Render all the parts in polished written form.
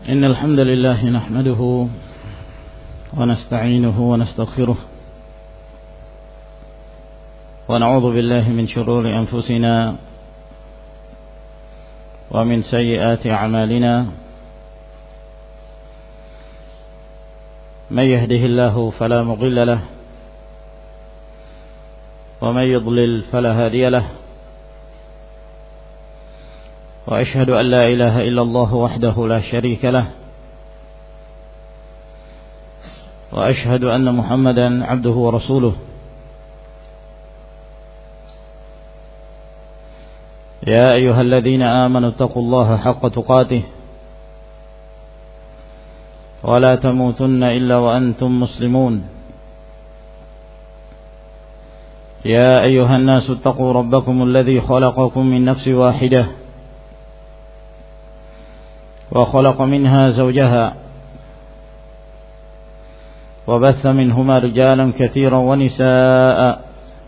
إن الحمد لله نحمده ونستعينه ونستغفره ونعوذ بالله من شرور أنفسنا ومن سيئات أعمالنا من يهده الله فلا مضل له ومن يضلل فلا هادي له وأشهد أن لا إله إلا الله وحده لا شريك له وأشهد أن محمدا عبده ورسوله يا أيها الذين آمنوا اتقوا الله حق تقاته ولا تموتن إلا وأنتم مسلمون يا أيها الناس اتقوا ربكم الذي خلقكم من نفس واحدة وخلق منها زوجها وبث منهما رجالا كثيرا ونساء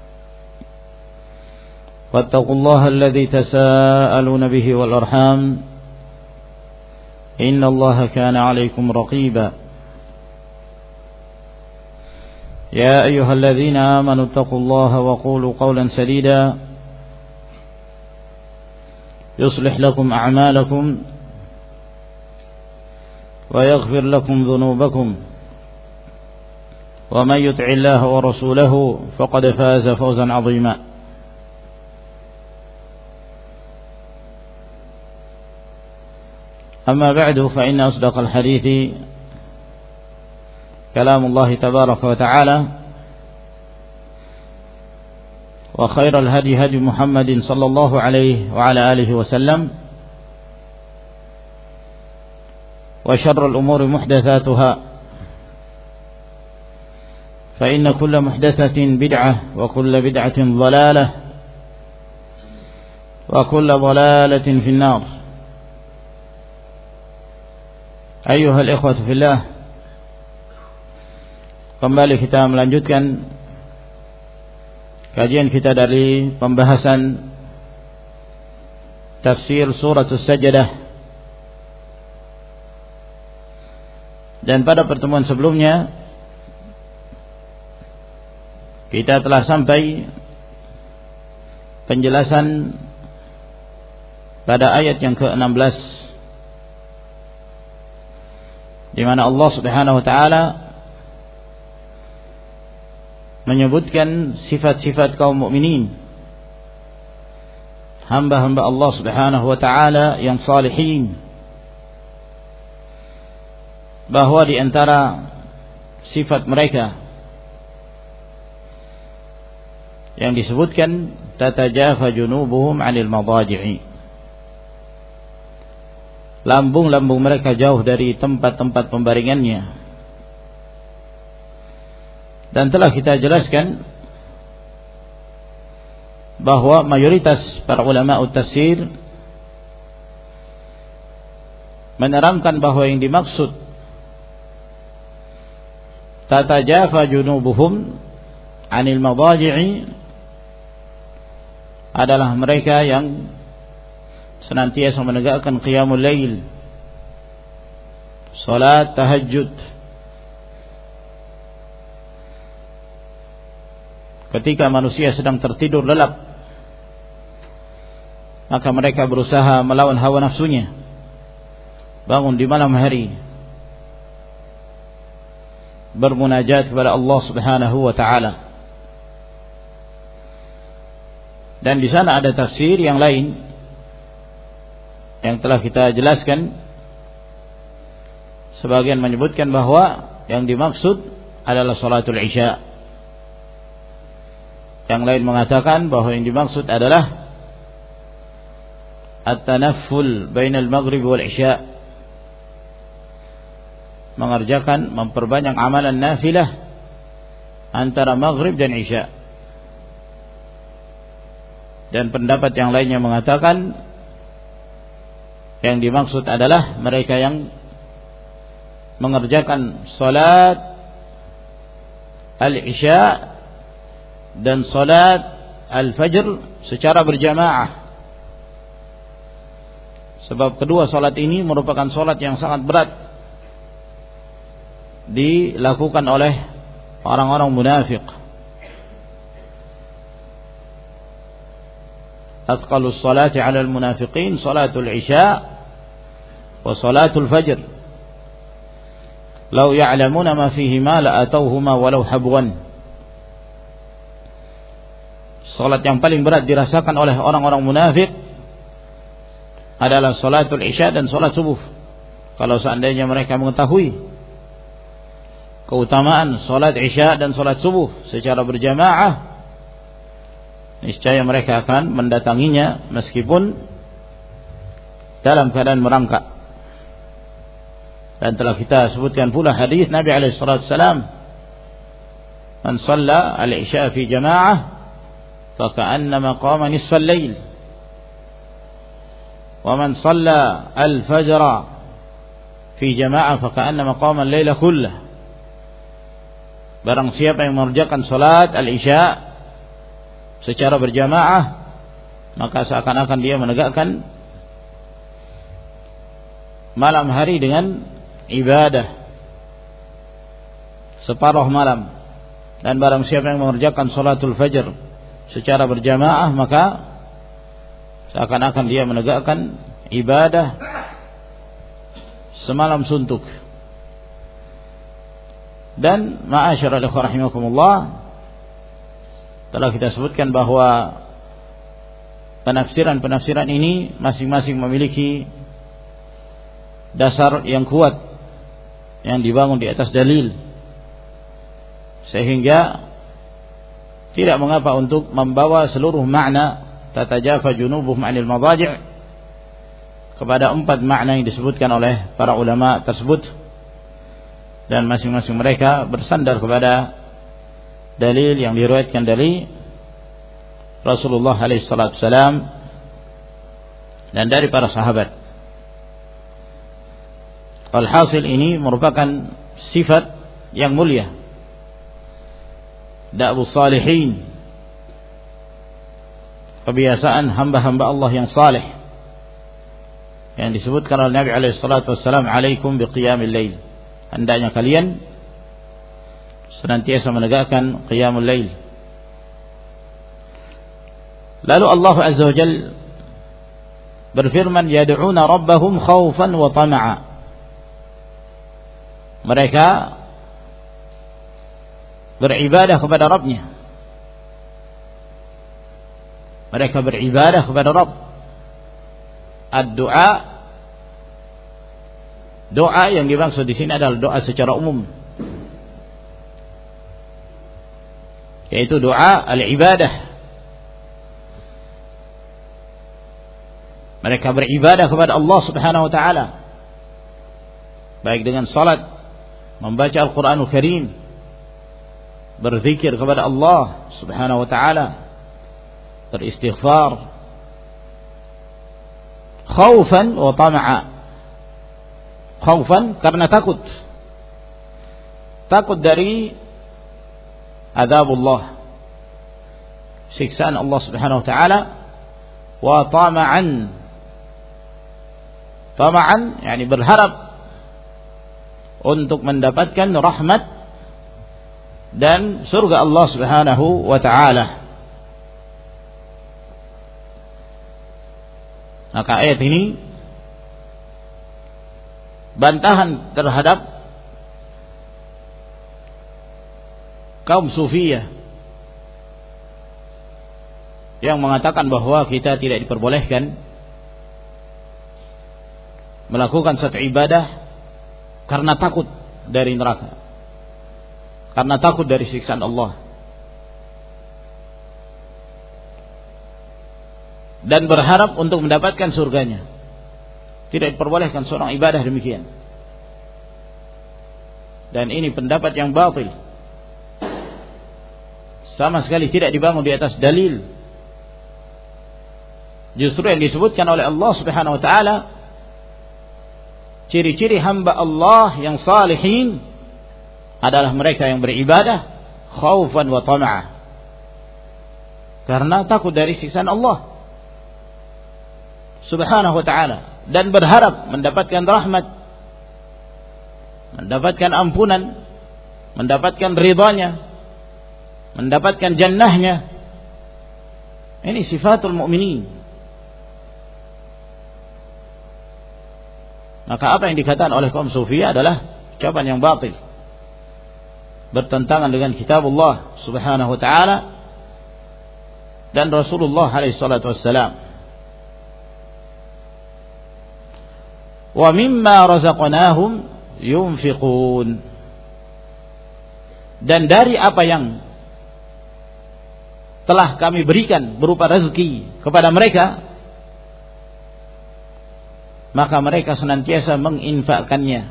واتقوا الله الذي تساءلون به والأرحام إن الله كان عليكم رقيبا يا أيها الذين آمنوا اتقوا الله وقولوا قولا سديدا يصلح لكم أعمالكم ويغفر لكم ذنوبكم ومن يطع الله ورسوله فقد فاز فوزا عظيما أما بعد فإن أصدق الحديث كلام الله تبارك وتعالى وخير الهدي هدي محمد صلى الله عليه وعلى آله وسلم وشر الأمور محدثاتها فإن كل محدثة بدعة وكل بدعة ضلالة وكل ضلالة في النار. أيها الإخوة في الله, kembali kita melanjutkan kajian kita dari pembahasan tafsir surat As-Sajdah. Dan pada pertemuan sebelumnya kita telah sampai penjelasan pada ayat yang ke-16, di mana Allah Subhanahu wa taala menyebutkan sifat-sifat kaum mukminin, hamba-hamba Allah Subhanahu wa taala yang salihin, bahwa di antara sifat mereka yang disebutkan tatajafa junubuhum 'anil madaji'i, lambung-lambung mereka jauh dari tempat-tempat pembaringannya. Dan telah kita jelaskan bahwa mayoritas para ulama tafsir menerangkan bahwa yang dimaksud tatajafa junubuhum 'anil madaji'i adalah mereka yang senantiasa menegakkan qiyamul lail, salat tahajud. Ketika manusia sedang tertidur lelap, maka mereka berusaha melawan hawa nafsunya, bangun di malam hari, bermunajat kepada Allah Subhanahu wa taala. Dan di sana ada tafsir yang lain yang telah kita jelaskan. Sebagian menyebutkan bahwa yang dimaksud adalah salatul isya. Yang lain mengatakan bahwa yang dimaksud adalah at-tanafful bainal maghrib wal isya, mengerjakan, memperbanyak amalan nafilah antara maghrib dan isya. Dan pendapat yang lainnya mengatakan yang dimaksud adalah mereka yang mengerjakan salat al-isya dan salat al-fajr secara berjamaah, Sebab kedua salat ini merupakan salat yang sangat berat dilakukan oleh orang-orang munafik. Athqalus salati 'alal munafiqin salatul isya wa salatul fajr. Law ya'lamuna ma fihima la atawhuma walau habwan. Salat yang paling berat dirasakan oleh orang-orang munafik adalah salatul isya dan salat subuh. Kalau seandainya mereka mengetahui keutamaan salat isya dan salat subuh secara berjamaah, niscaya mereka akan mendatanginya meskipun dalam keadaan merangkak. Dan telah kita sebutkan pula hadis Nabi alaihi salatu wasallam, "Man shalla al-isya fi jama'ah fa ka'annama qama nisfal lail, wa man shalla al-fajr fi jama'ah fa ka'annama qama al-laila kullah." Barang siapa yang mengerjakan salat al-isya secara berjamaah, maka seakan-akan dia menegakkan malam hari dengan ibadah separuh malam. Dan barang siapa yang mengerjakan salatul fajr secara berjamaah, maka seakan-akan dia menegakkan ibadah semalam suntuk. Dan ma'asyiral ikhwah rahimakumullah, telah kita sebutkan bahwa penafsiran ini masing-masing memiliki dasar yang kuat yang dibangun di atas dalil, sehingga tidak mengapa untuk membawa seluruh makna tatajafa junubuhum 'anil madaji' kepada 4 makna yang disebutkan oleh para ulama tersebut, dan masing-masing mereka bersandar kepada dalil yang diriwayatkan dari Rasulullah alaihi salatu wasalam dan dari para sahabat. Alhasil ini merupakan sifat yang mulia, da'bus salihin, kebiasaan hamba-hamba Allah yang saleh, yang disebutkan oleh Nabi alaihi salatu wasallam, "Alaikum biqiyamil lail." Hendaknya kalian senantiasa menegakkan qiyamul lail. Lalu Allah azza wa jalla berfirman, "Yad'una rabbahum khaufan wa tama'a." Mereka beribadah kepada Rabbnya. Mereka beribadah kepada Rabb. Ad-du'a, doa yang dimaksud di sini adalah doa secara umum, yaitu doa al-ibadah. Mereka beribadah kepada Allah Subhanahu wa taala, baik dengan salat, membaca Al-Qur'anul Karim, berzikir kepada Allah Subhanahu wa taala, beristighfar, khaufan wa tama'a. Khaufan karena takut dari azabullah, siksaan Allah Subhanahu wa taala, wa tama'an, yani berharap untuk mendapatkan rahmat dan surga Allah Subhanahu wa taala. Maka ayat ini bantahan terhadap kaum sufiyah yang mengatakan bahwa kita tidak diperbolehkan melakukan satu ibadah karena takut dari neraka, karena takut dari siksaan Allah, dan berharap untuk mendapatkan surganya. Tidak diperbolehkan seorang ibadah demikian. Dan ini pendapat yang batil, sama sekali tidak dibangun di atas dalil. Justru yang disebutkan oleh Allah Subhanahu wa taala, ciri-ciri hamba Allah yang salihin adalah mereka yang beribadah khaufan wa tama'a, karena takut dari siksaan Allah Subhanahu wa ta'ala. dan berharap mendapatkan rahmat, mendapatkan ampunan, mendapatkan ridhanya, mendapatkan jannahnya. Ini sifatul mu'minin. Maka apa yang dikatakan oleh kaum sufi adalah ucapan yang batil, bertentangan dengan kitabullah subhanahu wa ta'ala dan Rasulullah alaihi salatu wassalam. Wa mimma razaqnahum yunfiqun, dan dari apa yang telah kami berikan berupa rezeki kepada mereka, maka mereka senantiasa menginfakkannya.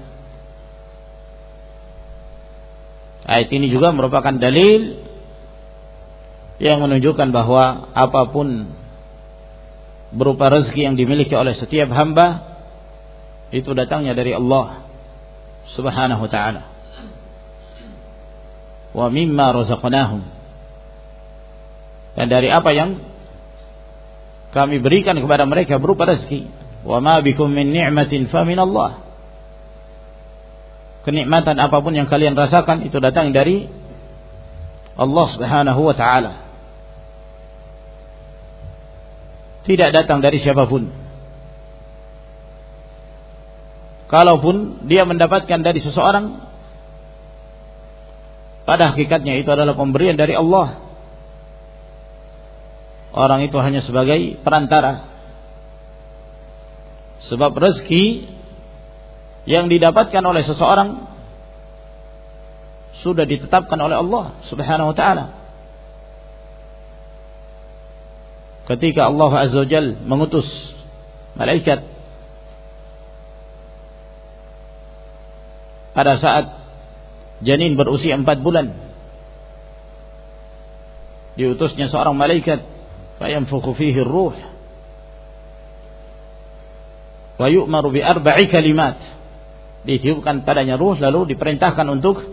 Ayat ini juga merupakan dalil yang menunjukkan bahwa apapun berupa rezeki yang dimiliki oleh setiap hamba itu datangnya dari Allah subhanahu wa ta'ala. Wa mimma razaqnahum, dan dari apa yang kami berikan kepada mereka berupa rezeki. Wa ma bikum min ni'matin fa min Allah. Kenikmatan apapun yang kalian rasakan itu datang dari Allah subhanahu wa ta'ala, tidak datang dari siapapun. Kalaupun dia mendapatkan dari seseorang, pada hakikatnya itu adalah pemberian dari Allah. Orang itu hanya sebagai perantara. Sebab rezeki yang didapatkan oleh seseorang sudah ditetapkan oleh Allah subhanahu wa ta'ala. Ketika Allah azza wa jalla mengutus malaikat pada saat janin berusia 4 bulan, diutusnya seorang malaikat, fayanfukhu fihi ar-ruh wa yu'maru bi 4 kalimat. Ditiupkan padanya ruh, lalu diperintahkan untuk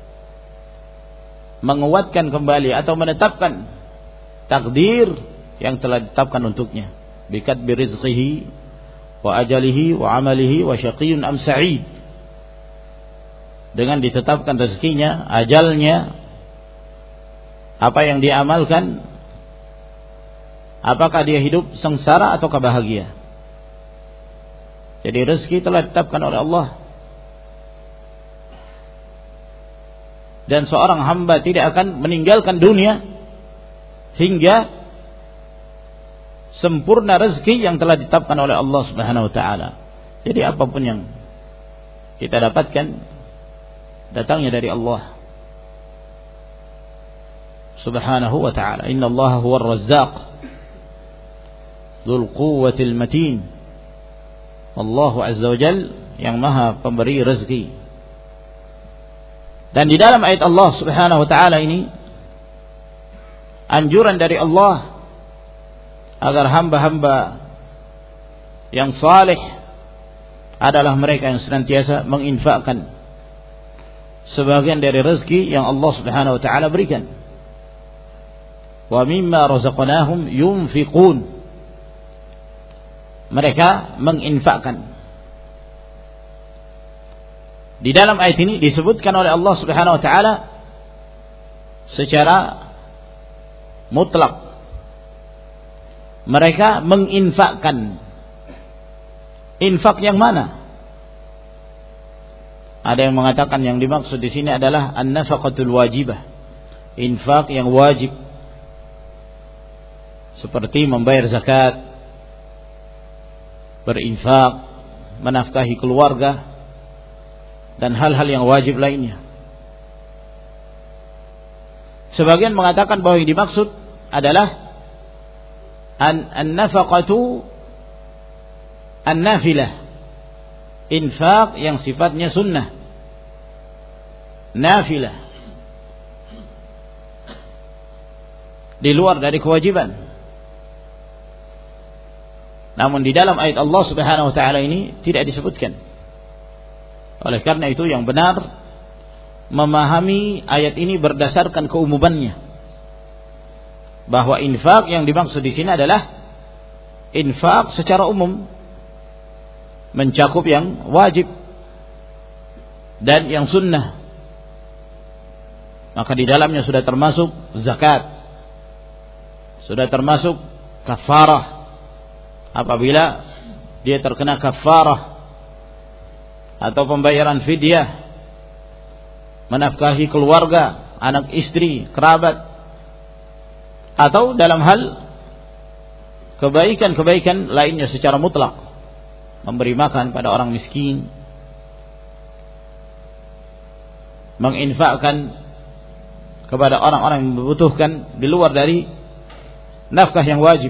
menguatkan kembali atau menetapkan takdir yang telah ditetapkan untuknya, bikatbi rizqihi wa ajalihi wa amalihi wa syaqiyyun am sa'id, dengan ditetapkan rezekinya, ajalnya, apa yang diamalkan, apakah dia hidup sengsara ataukah bahagia. Jadi rezeki telah ditetapkan oleh Allah, dan seorang hamba tidak akan meninggalkan dunia hingga sempurna rezeki yang telah ditetapkan oleh Allah subhanahu wa ta'ala. Jadi apapun yang kita dapatkan datangnya dari Allah subhanahu wa ta'ala. Inna Allah huwa ar-razzaq dzul quwwatil matin. Allahu azza wa jalla yang maha pemberi rezeki. Dan di dalam ayat Allah subhanahu wa ta'ala ini anjuran dari Allah agar hamba-hamba yang saleh adalah mereka yang senantiasa menginfakkan sebagian dari rezeki yang Allah subhanahu wa ta'ala berikan. Wa mimma razaqnahum yunfiqun, mereka menginfakkan. Di dalam ayat ini disebutkan oleh Allah subhanahu wa ta'ala secara mutlak, mereka menginfakkan. Infak yang mana? Ada yang mengatakan yang dimaksud di sini adalah an-nafaqatul wajibah, infak yang wajib, seperti membayar zakat, berinfak, menafkahi keluarga, dan hal-hal yang wajib lainnya. Sebagian mengatakan bahwa yang dimaksud adalah an-nafaqatu an-nafilah, infak yang sifatnya sunnah, nafilah, di luar dari kewajiban. Namun di dalam ayat Allah subhanahu wa ta'ala ini tidak disebutkan. Oleh karena itu yang benar memahami ayat ini berdasarkan keumumannya, bahwa infak yang dimaksud di sini adalah infak secara umum, mencakup yang wajib dan yang sunnah. Maka di dalamnya sudah termasuk zakat, sudah termasuk kafarah apabila dia terkena kafarah atau pembayaran fidyah, menafkahi keluarga, anak istri, kerabat, atau dalam hal kebaikan-kebaikan lainnya secara mutlak, memberi makan pada orang miskin, menginfakkan kepada orang-orang yang membutuhkan di luar dari nafkah yang wajib.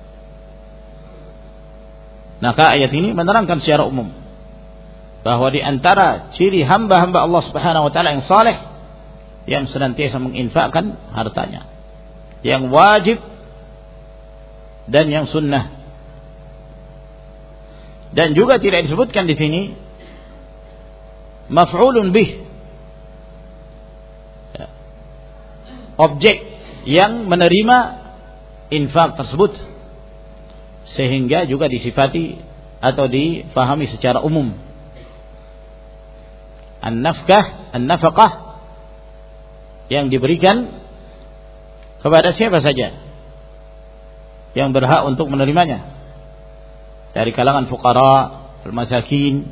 Maka ayat ini menerangkan secara umum bahwa di antara ciri hamba-hamba Allah Subhanahu wa taala yang saleh, yang senantiasa menginfakkan hartanya, yang wajib dan yang sunnah. Dan juga tidak disebutkan di sini maf'ulun bih, objek yang menerima infak tersebut, sehingga juga disifati atau difahami secara umum. An-nafaqah yang diberikan kepada siapa saja yang berhak untuk menerimanya, dari kalangan fuqara, al-masakin,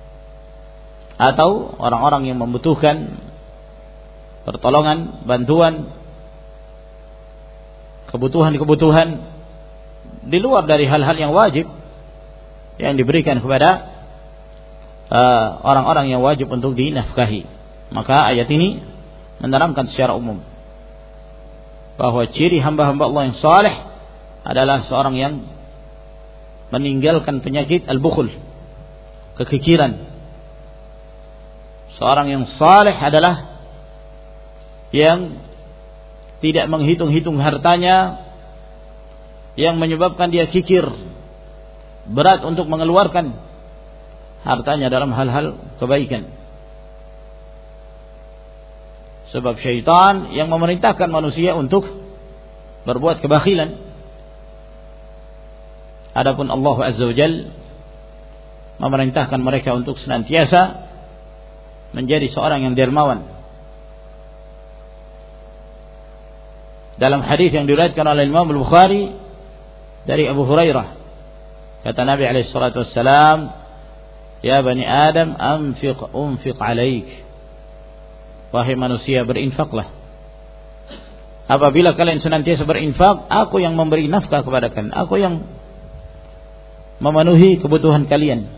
atau orang-orang yang membutuhkan pertolongan, bantuan, kebutuhan-kebutuhan di luar dari hal-hal yang wajib yang diberikan kepada orang-orang yang wajib untuk dinafkahi. Maka ayat ini menerangkan secara umum bahwa ciri hamba-hamba Allah yang saleh adalah seorang yang meninggalkan penyakit al-bukhl, kekikiran. Seorang yang saleh adalah yang tidak menghitung-hitung hartanya, yang menyebabkan dia kikir, berat untuk mengeluarkan hartanya dalam hal-hal kebaikan. Sebab syaitan yang memerintahkan manusia untuk berbuat kebakhilan. Adapun Allah Azza wa Jalla memerintahkan mereka untuk senantiasa menjadi seorang yang dermawan. Dalam hadis yang diriwayatkan oleh Imam Al-Bukhari dari Abu Hurairah, kata Nabi alaihi salatu wassalam, "Ya bani Adam, unfiq alaik." Wahai manusia, berinfaklah. Apabila kalian senantiasa berinfak, aku yang memberi nafkah kepada kalian, aku yang memenuhi kebutuhan kalian.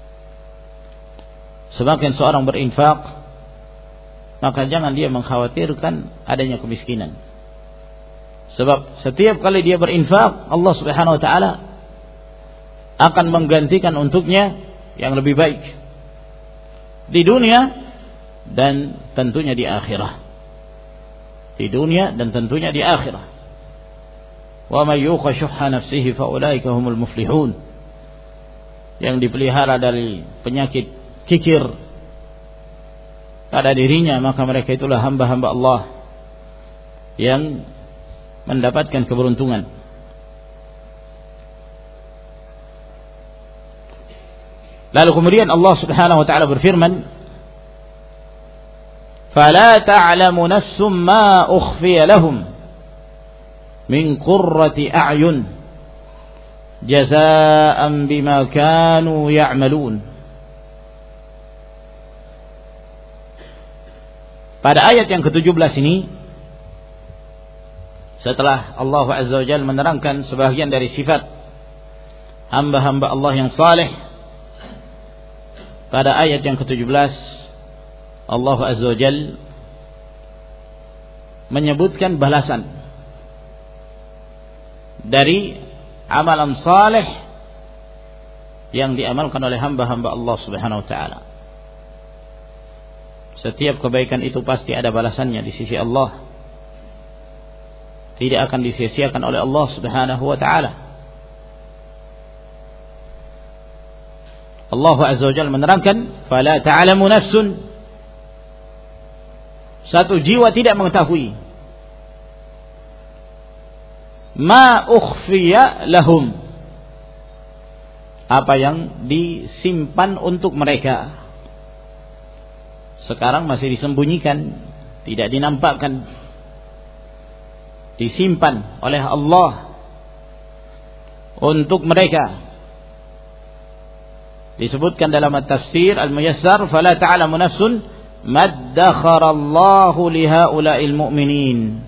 Semakin seorang berinfak, maka jangan dia mengkhawatirkan adanya kemiskinan. Sebab setiap kali dia berinfak, Allah Subhanahu wa taala akan menggantikan untuknya yang lebih baik di dunia dan tentunya di akhirat. Di dunia dan tentunya di akhirat. Wa may yuqa syuhha nafsihi fa ulaika humul muflihun. Yang dipelihara dari penyakit kikir pada dirinya, maka mereka itulah hamba-hamba Allah yang mendapatkan keberuntungan. Lalu kemudian Allah Subhanahu wa taala berfirman, "Fala ta'lamu nafsum ma ukhfiya lahum min qurrati a'yun jazaa'an bima kanu ya'malun." Pada ayat yang ke-17 ini, setelah Allah Azza wa Jalla menerangkan sebahagian dari sifat hamba-hamba Allah yang saleh, pada ayat yang ke-17 Allah Azza wa Jalla menyebutkan balasan dari amalan saleh yang diamalkan oleh hamba-hamba Allah Subhanahu wa taala. Setiap kebaikan itu pasti ada balasannya di sisi Allah. Tidak akan disia-siakan oleh Allah Subhanahu wa taala. Allah Azza wa Jalla menerangkan, "Fala ta'lamu nafsun." Satu jiwa tidak mengetahui ma ukhfiya lahum, apa yang disimpan untuk mereka. Sekarang masih disembunyikan, tidak dinampakkan, disimpan oleh Allah untuk mereka. Disebutkan dalam tafsir Al-Muyassar, fala ta'lamu nafsun maddakharallahu lihaula'il mu'minin.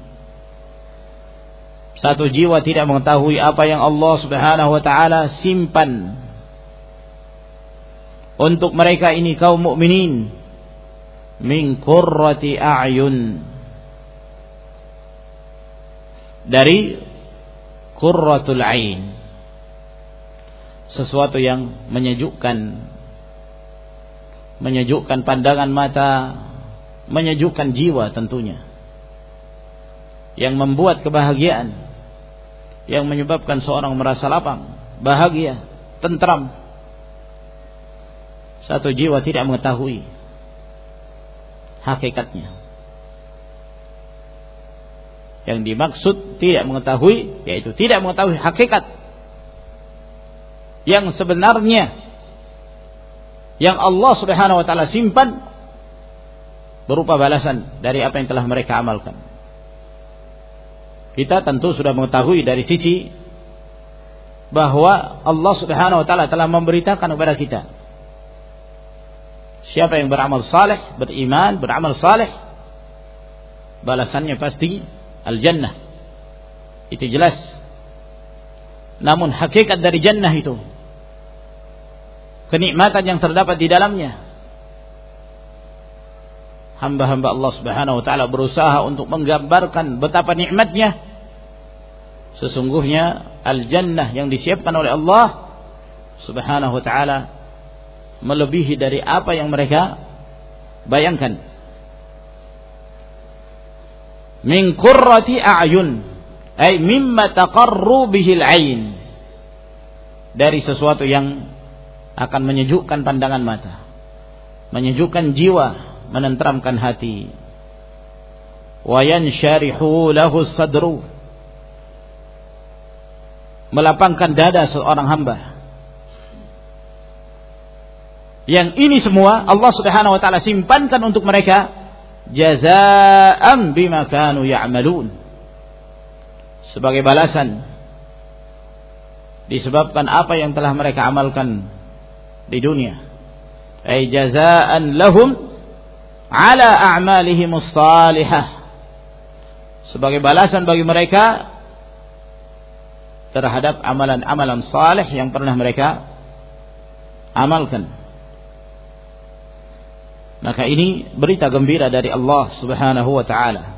Satu jiwa tidak mengetahui apa yang Allah Subhanahu wa taala simpan untuk mereka ini kaum mukminin, min qurrati a'yun, dari qurratul ain, sesuatu yang menyejukkan pandangan mata, menyejukkan jiwa tentunya, yang membuat kebahagiaan, yang menyebabkan seorang merasa lapang, bahagia, tentram. Satu jiwa tidak mengetahui hakikatnya. Yang dimaksud tidak mengetahui, yaitu tidak mengetahui hakikat yang sebenarnya, yang Allah Subhanahu wa taala simpan berupa balasan dari apa yang telah mereka amalkan. Kita tentu sudah mengetahui dari sisi bahwa Allah Subhanahu wa taala telah memberitakan kepada kita, siapa yang beramal saleh, beriman, beramal saleh, balasannya pasti al-jannah. Itu jelas. Namun hakikat dari jannah itu, kenikmatan yang terdapat di dalamnya, hamba-hamba Allah Subhanahu wa taala berusaha untuk menggambarkan betapa nikmatnya. Sesungguhnya al-jannah yang disiapkan oleh Allah Subhanahu wa taala melebihi dari apa yang mereka bayangkan. Min qurrati a'yun, ay mimma taqarru bihi al-'ain, dari sesuatu yang akan menyejukkan pandangan mata, menyejukkan jiwa, menenteramkan hati. Wa yansharihu lahu sadru, melapangkan dada seorang hamba. Yang ini semua Allah Subhanahu wa taala simpankan untuk mereka jazaa'an bima kanu ya'malun, sebagai balasan disebabkan apa yang telah mereka amalkan di dunia. Ay jazaa'an lahum ala a'malihim as-salihah, sebagai balasan bagi mereka terhadap amalan-amalan saleh yang pernah mereka amalkan. Maka ini berita gembira dari Allah Subhanahu wa taala,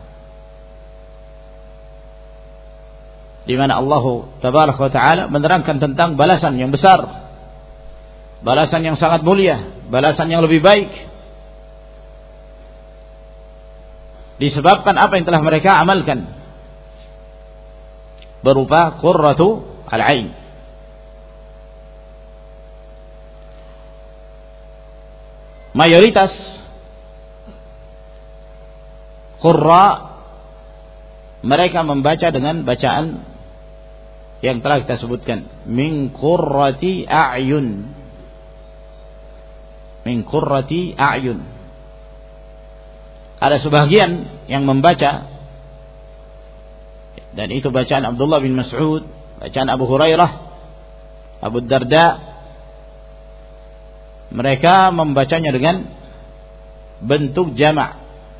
di mana Allah Tabaraka wa taala menerangkan tentang balasan yang besar, balasan yang sangat mulia, balasan yang lebih baik, disebabkan apa yang telah mereka amalkan berupa qurratu al-ain. Mayoritas qurra mereka membaca dengan bacaan yang telah kita sebutkan, min qurrati a'yun, min qurrati a'yun. Ada sebagian yang membaca, dan itu bacaan Abdullah bin Mas'ud, bacaan Abu Hurairah, Abu Darda. Mereka membacanya dengan bentuk jama',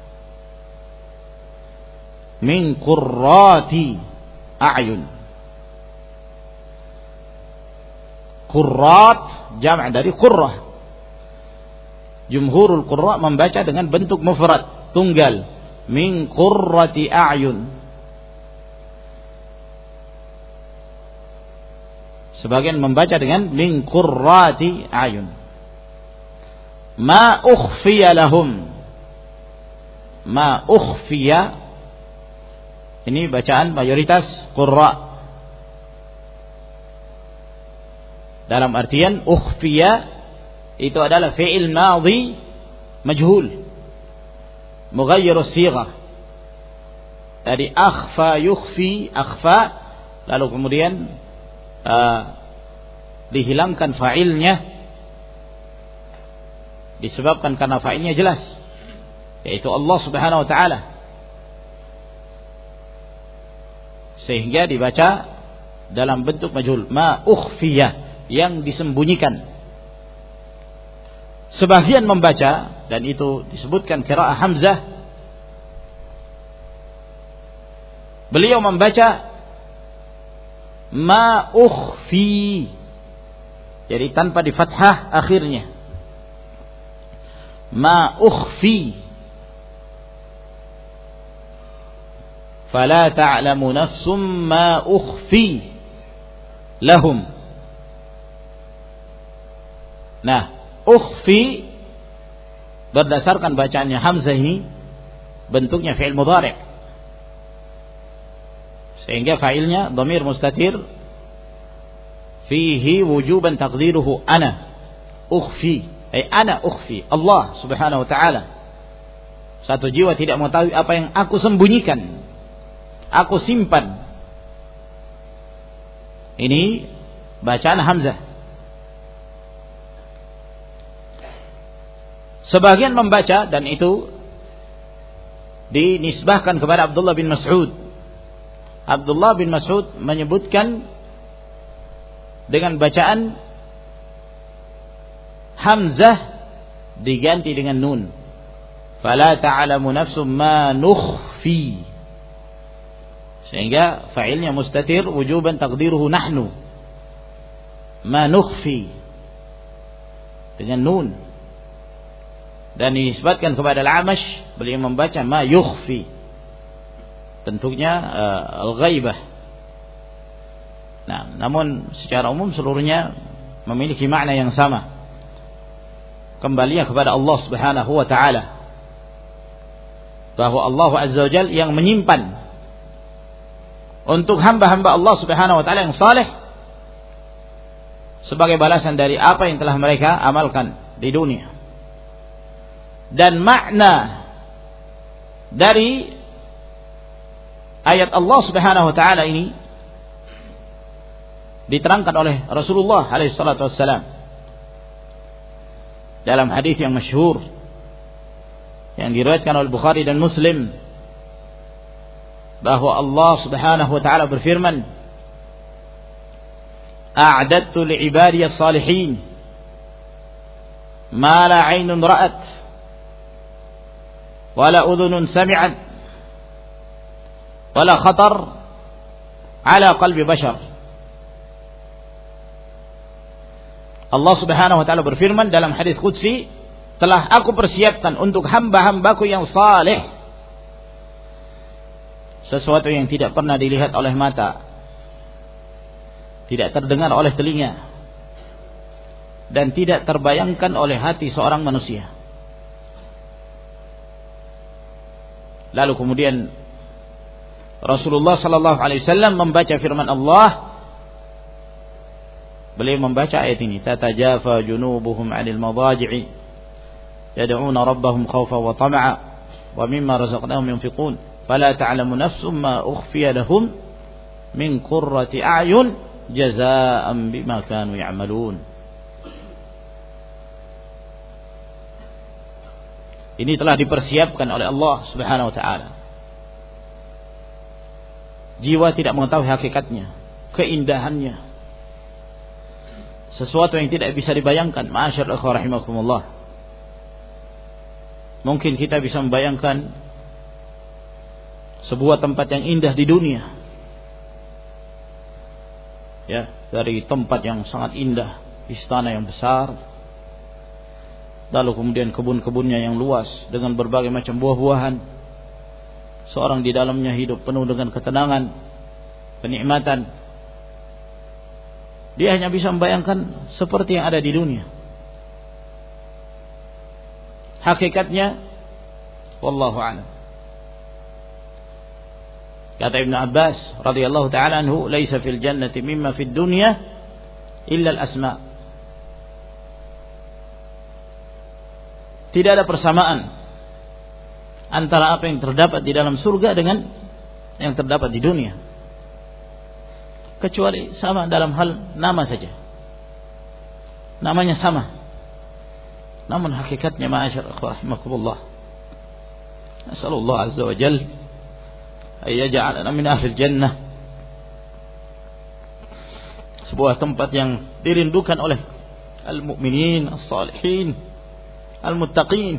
min qurrati a'yun. Qurrat jama' dari qurrah. Jumhurul qurra membaca dengan bentuk mufrad, tunggal, min qurrati a'yun. Sebagian membaca dengan min qurrati a'yun. Ma ukhfiya lahum, ma ukhfiya, ini bacaan mayoritas qurra, dalam artian ukhfiya itu adalah fi'il madhi majhul, mughayyir as-sighah, dari akhfa yukhfi, akhfa, lalu kemudian dihilangkan fa'ilnya disebabkan karena fa'ilnya jelas, yaitu Allah Subhanahu wa taala, sehingga dibaca dalam bentuk majhul, ma ukhfiyah, yang disembunyikan. Sebagian membaca, dan itu disebutkan qiraah Hamzah, beliau membaca ma ukhfi, jadi tanpa di fathah akhirnya, ma ukhfi, fala ta'lamu nafsum ma ukhfi lahum. Nah, ukhfi berdasarkan bacaannya Hamzah ini bentuknya fi'il mudhari', sehingga fa'ilnya dhamir mustatir fihi wujuban taqdiruhu ana ukhfi, ay ana ukhfi, Allah Subhanahu wa ta'ala. Satu jiwa tidak mengetahui apa yang aku sembunyikan, aku simpan. Ini bacaan Hamzah. Sebagian membaca, dan itu dinisbahkan kepada Abdullah bin Mas'ud. Abdullah bin Mas'ud menyebutkan dengan bacaan Hamzah diganti dengan nun, fala ta'lamu nafsum ma nukhfi, sehingga fa'ilnya mustatir wujuban taqdiruhu nahnu, ma nukhfi dengan nun. Dan dinisbatkan kepada Al-Amash, beliau membaca ma yukhfi, bentuknya al-ghaibah. Nah, namun secara umum seluruhnya memiliki makna yang sama, kembalinya kepada Allah Subhanahu wa taala, bahwa Allah Azza wa Jalla yang menyimpan untuk hamba-hamba Allah Subhanahu wa taala yang saleh sebagai balasan dari apa yang telah mereka amalkan di dunia. Dan makna dari ayat Allah Subhanahu wa taala ini diterangkan oleh Rasulullah alaihi salatu wassalam dalam hadis yang masyhur yang diriwayatkan oleh Bukhari dan Muslim, bahwa Allah Subhanahu wa taala berfirman, a'dadtu li'ibadiyas salihin ma la 'ainun ra'at wala udhunun sami'at wala khatar ala qalbi bashar. Allah Subhanahu wa taala berfirman dalam hadis qudsi, telah aku persiapkan untuk hamba-hambaku yang saleh sesuatu yang tidak pernah dilihat oleh mata, tidak terdengar oleh telinga, dan tidak terbayangkan oleh hati seorang manusia. Lalu kemudian Rasulullah sallallahu alaihi wasallam membaca firman Allah. Beliau membaca ayat ini, tatajafa junubuhum 'anil madaji'i yad'una rabbahum khawfan wa tama'a wa mimma razaqnahum yunfiqun fala ta'lamu nafsum ma ukhfiya lahum min qurrati a'yun jazaa'an bima kanu ya'malun. Ini telah dipersiapkan oleh Allah Subhanahu wa taala. Jiwa tidak mengetahui hakikatnya, keindahannya, sesuatu yang tidak bisa dibayangkan. Ma'asyarul ikhwah rahimakumullah. Mungkin kita bisa membayangkan sebuah tempat yang indah di dunia, ya, dari tempat yang sangat indah, istana yang besar, lalu kemudian kebun-kebunnya yang luas dengan berbagai macam buah-buahan, seorang di dalamnya hidup penuh dengan ketenangan, kenikmatan. Dia hanya bisa membayangkan seperti yang ada di dunia. Hakikatnya wallahu a'lam. Kata Ibnu Abbas radhiyallahu ta'ala anhu, laisa fil jannati mimma fid dunya illa al-asma'. Tidak ada persamaan antara apa yang terdapat di dalam surga dengan yang terdapat di dunia, kecuali sama dalam hal nama saja. namanya sama. Namun hakikatnya ma'asyar akhwah rahimakumullah, nasallallahu azza wa jalla ay yaj'alana min ahli jannah, sebuah tempat yang dirindukan oleh al-mu'minin, as-salihin, al-muttaqin.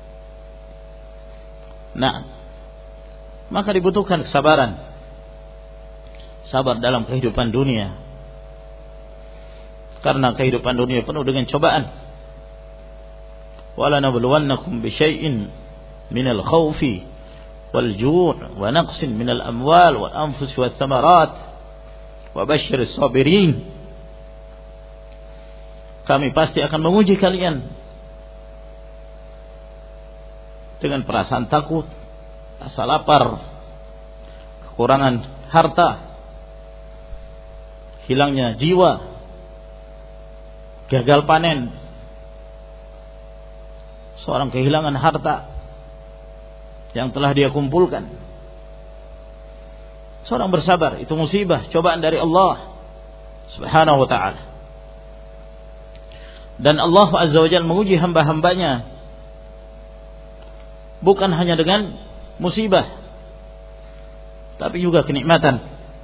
Nah, maka dibutuhkan kesabaran, sabar dalam kehidupan dunia, karena kehidupan dunia penuh dengan cobaan. Wala nabluwannakum bisyai'in minal khawfi wal ju' wa naqsin minal amwal wal anfus wat thamarat wa basyiris sabirin. Kami pasti akan menguji kalian dengan perasaan takut, rasa lapar, kekurangan harta, hilangnya jiwa, gagal panen. Seorang kehilangan harta yang telah dia kumpulkan. Seorang bersabar, itu musibah, cobaan dari Allah Subhanahu wa ta'ala. Dan Allah Azza wa Jalla menguji hamba-hambanya bukan hanya dengan musibah, tapi juga kenikmatan.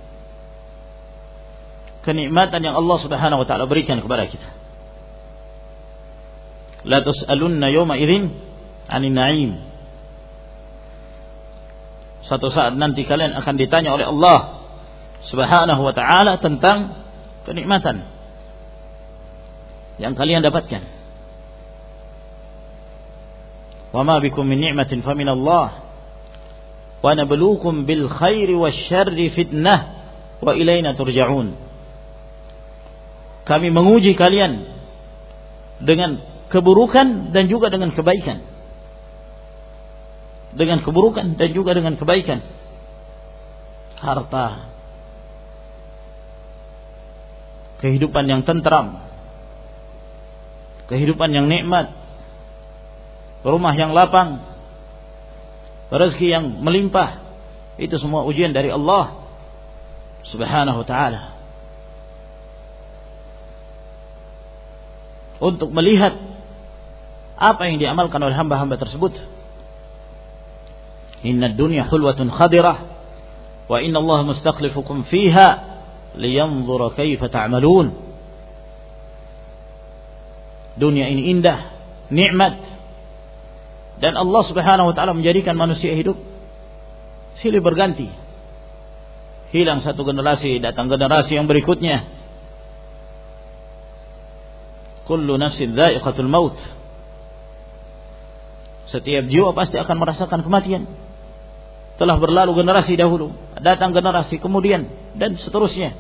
Kenikmatan yang Allah Subhanahu wa ta'ala berikan kepada kita. La tus'alunna yawma idzin 'anil na'im. Suatu saat nanti kalian akan ditanya oleh Allah Subhanahu wa ta'ala tentang kenikmatan yang kalian dapatkan. Wa ma bikum min ni'matin fa min Allah wa nabluukum bil khairi wasyarri fitnah wa ilaina turja'un. Kami menguji kalian dengan keburukan dan juga dengan kebaikan. Dengan keburukan dan juga dengan kebaikan. Harta, kehidupan yang tentram, kehidupan yang nikmat, rumah yang lapang, rezeki yang melimpah, itu semua ujian dari Allah Subhanahu wa ta'ala. Untuk melihat apa yang diamalkan oleh hamba-hamba tersebut. Inna dunya hulwatun khadirah wa inna Allah mustakhlifukum fiha liyanzura kaifa ta'malun. Dunia ini indah, nikmat, dan Allah Subhanahu wa ta'ala menjadikan manusia hidup silih berganti. Hilang satu generasi, datang generasi yang berikutnya. Kullu nafsin dha'iqatul maut. Setiap jiwa pasti akan merasakan kematian. Telah berlalu generasi dahulu, datang generasi kemudian, dan seterusnya.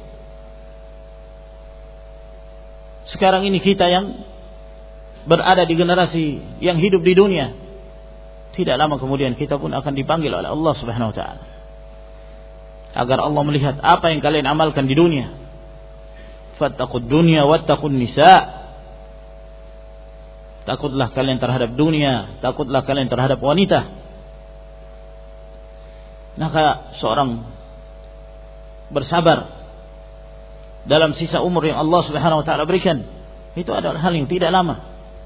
Sekarang ini kita yang berada di generasi yang hidup di dunia, tidak lama kemudian kita pun akan dipanggil oleh Allah Subhanahu wa ta'ala, agar Allah melihat apa yang kalian amalkan di dunia. Fattaqud dunya wattaqun nisa. Takutlah kalian terhadap dunia, takutlah kalian terhadap wanita. Maka seorang bersabar dalam sisa umur yang Allah Subhanahu wa ta'ala berikan, itu adalah hal yang tidak lama.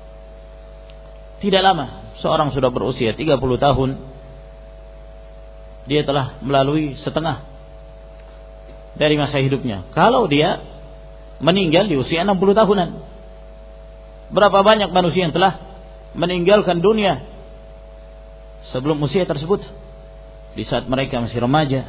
Tidak lama. Seorang sudah berusia 30 tahun, dia telah melalui setengah dari masa hidupnya. Kalau dia meninggal di usia 60 tahunan, berapa banyak manusia yang telah meninggalkan dunia sebelum usia tersebut, di saat mereka masih remaja.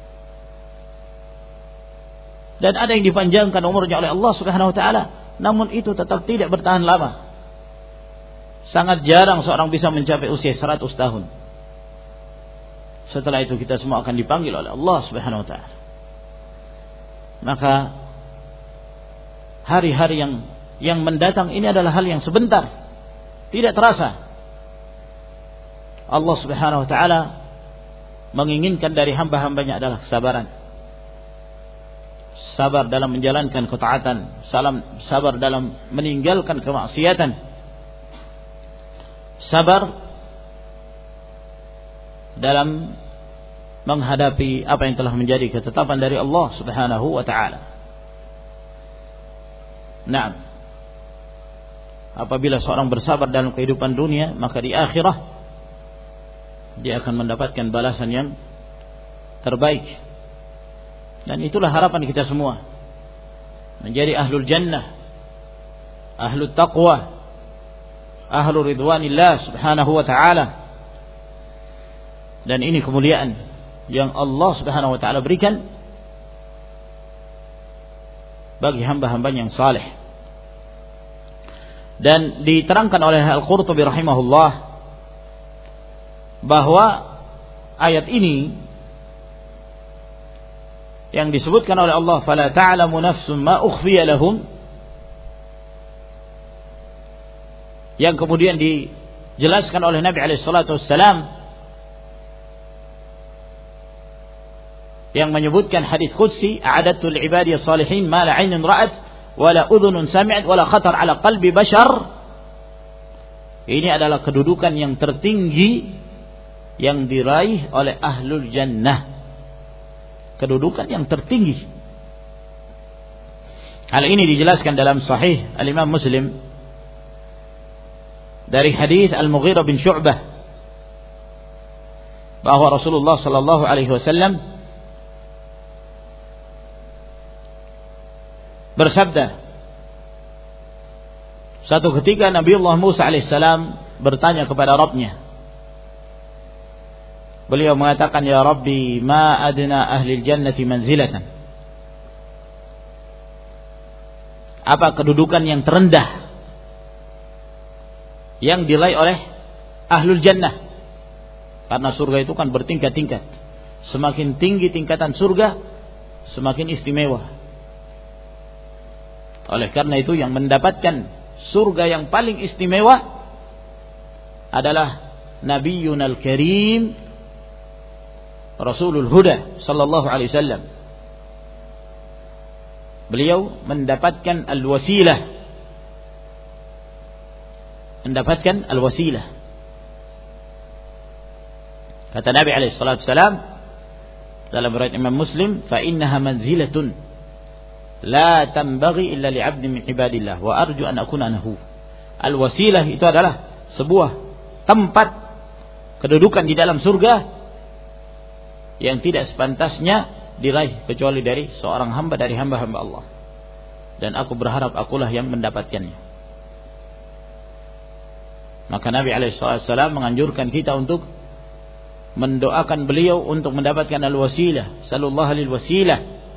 Dan ada yang dipanjangkan umurnya oleh Allah Subhanahu wa ta'ala, namun itu tetap tidak bertahan lama. Sangat jarang seorang bisa mencapai usia 100 tahun. Setelah itu kita semua akan dipanggil oleh Allah Subhanahu wa ta'ala. Maka hari-hari yang mendatang ini adalah hal yang sebentar, tidak terasa. Allah Subhanahu wa ta'ala menginginkan dari hamba-hambanya adalah kesabaran. Sabar dalam menjalankan ketaatan, sabar dalam meninggalkan kemaksiatan. Sabar dalam menghadapi apa yang telah menjadi ketetapan dari Allah Subhanahu wa ta'ala. Nah, apabila seorang bersabar dalam kehidupan dunia, maka di akhirah dia akan mendapatkan balasan yang terbaik. Dan itulah harapan kita semua, menjadi ahlul jannah, ahlul taqwa, ahlul ridwanillah subhanahu wa ta'ala. Dan ini kemuliaan yang Allah subhanahu wa ta'ala berikan bagi hamba-hamba yang saleh. Dan diterangkan oleh Al-Qurtubi rahimahullah bahwa ayat ini yang disebutkan oleh Allah, fala ta'lamu nafsum ma ukhfiya lahum, yang kemudian dijelaskan oleh Nabi alaihi salatu wassalam yang menyebutkan hadis qudsi, a'adatu li'ibadi salihin ma la 'ainun ra'at wa la udhunun sami'at wa la khatar 'ala qalbi bashar. Ini adalah kedudukan yang tertinggi yang diraih oleh ahlul jannah, kedudukan yang tertinggi. Hal ini dijelaskan dalam Sahih Al-Imam Muslim dari hadis Al-Mughirah bin Syu'bah bahwa Rasulullah sallallahu alaihi wasallam bersabda, satu ketika Nabiullah Musa alaihissalam bertanya kepada Rabbnya. Beliau mengatakan, ya Rabbi, ma adna ahli jannati manzilatan. Apa kedudukan yang terendah yang diraih oleh ahlul jannah? Karena surga itu kan bertingkat-tingkat. Semakin tinggi tingkatan surga, semakin istimewa. Oleh karena itu yang mendapatkan surga yang paling istimewa adalah Nabiyuna al-Karim Rasulul Huda sallallahu alaihi wasallam. Beliau mendapatkan al-wasilah. Mendapatkan al-wasilah. Kata Nabi alaihi salatu wasallam dalam riwayat Imam Muslim, fa innaha manzilatun la tanbaghi illa li'abdin min ibadillah wa arju an akuna anahu. Al-wasilah itu adalah sebuah tempat kedudukan di dalam surga yang tidak sepantasnya diraih kecuali dari seorang hamba dari hamba-hamba Allah. Dan aku berharap akulah yang mendapatkannya. Maka Nabi alaihissalam menganjurkan kita untuk mendoakan beliau untuk mendapatkan al-wasilah. Sallallahu lil wasilah.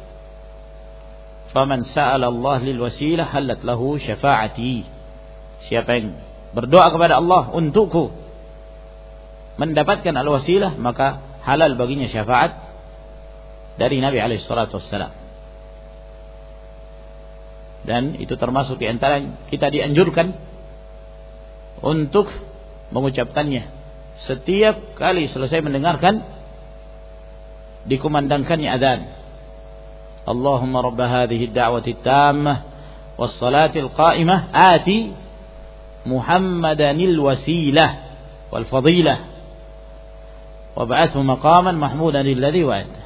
Faman sa'ala Allah lil wasilah halat lahu syafa'ati. Siapa yang berdoa kepada Allah untukku mendapatkan al-wasilah, maka halal baginya syafaat dari Nabi alaihi salatu wassalam. Dan itu termasuk di antara kita dianjurkan untuk mengucapkannya setiap kali selesai mendengarkan dikumandangkannya adzan. Allahumma rabb hadhihi ad-da'wati at-tammah was-salati al-qa'imah ati Muhammadanil wasilah wal fadilah wa ba'athu maqaman mahmudan alladhi wa'ada.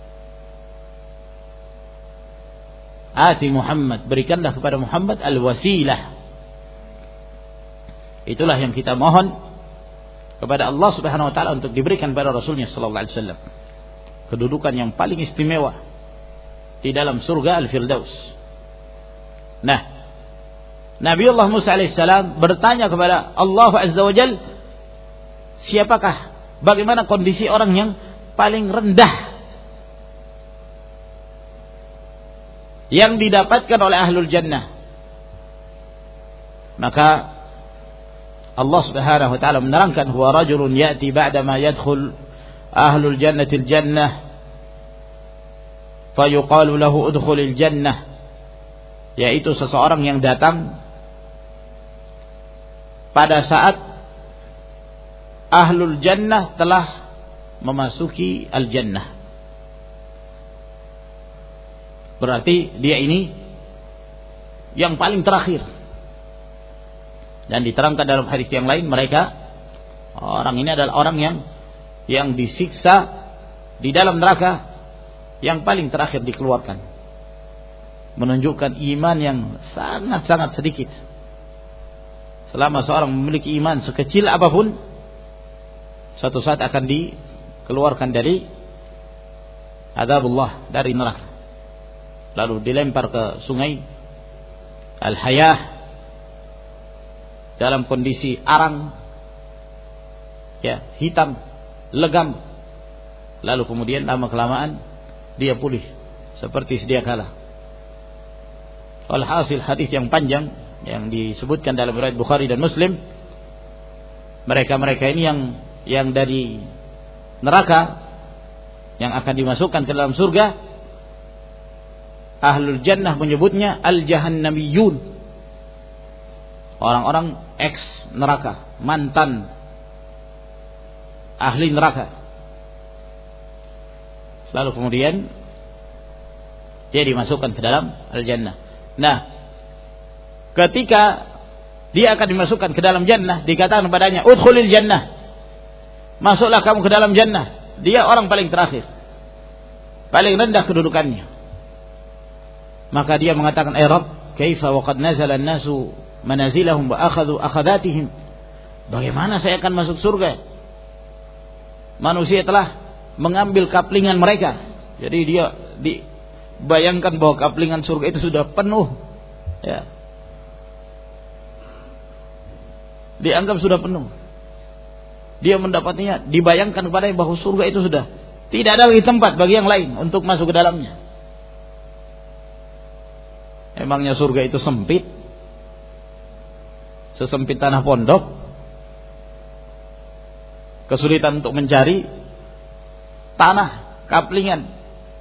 Ati Muhammad, berikanlah kepada Muhammad al-wasilah. Itulah yang kita mohon kepada Allah Subhanahu wa taala untuk diberikan pada Rasulnya sallallahu alaihi wasallam. Kedudukan yang paling istimewa di dalam surga Al-Firdaus. Nah, Nabiullah Musa alaihissalam bertanya kepada Allah Azza wa Jalla, siapakah, bagaimana kondisi orang yang paling rendah yang didapatkan oleh ahlul jannah? Maka Allah Subhanahu wa taala menerangkan, huwa rajulun ya'ti ba'da ma yadkhul ahlul jannati al-jannah fayuqalu lahu udkhulil jannah, yaitu seseorang yang datang pada saat ahlul jannah telah memasuki al-jannah. Berarti dia ini yang paling terakhir. Dan diterangkan dalam hadis yang lain, mereka, orang ini adalah orang yang disiksa di dalam neraka yang paling terakhir dikeluarkan. Menunjukkan iman yang sangat-sangat sedikit. selama seorang memiliki iman sekecil apapun, suatu saat akan dikeluarkan dari azabullah, dari neraka, lalu dilempar ke sungai Al-Hayah dalam kondisi arang, ya, hitam, legam, lalu kemudian lama kelamaan dia pulih seperti sedia kala. Alhasil hadis yang panjang yang disebutkan dalam riwayat Bukhari dan Muslim, mereka-mereka ini yang dari neraka yang akan dimasukkan ke dalam surga, ahlul jannah menyebutnya al-jahannamiyun, orang-orang ex neraka, mantan ahli neraka. Lalu kemudian dia dimasukkan ke dalam al-jannah. Nah, ketika dia akan dimasukkan ke dalam jannah, dikatakan kepadanya, udkhulil jannah, masuklah kamu ke dalam jannah. Dia orang paling terakhir, paling rendah kedudukannya. Maka dia mengatakan, ay Rabb, kaifa wa qad nazala an-nasu manazilahum wa akhadhu akhadatihim. Bagaimana saya akan masuk surga? Manusia telah mengambil kaplingan mereka. Jadi dia bayangkan bahwa kaplingan surga itu sudah penuh, ya, dianggap sudah penuh. Dia mendapatnya, dibayangkan kepadanya bahwa surga itu sudah tidak ada lagi tempat bagi yang lain untuk masuk ke dalamnya. Emangnya surga itu sempit, sesempit tanah pondok, kesulitan untuk mencari tanah kaplingan.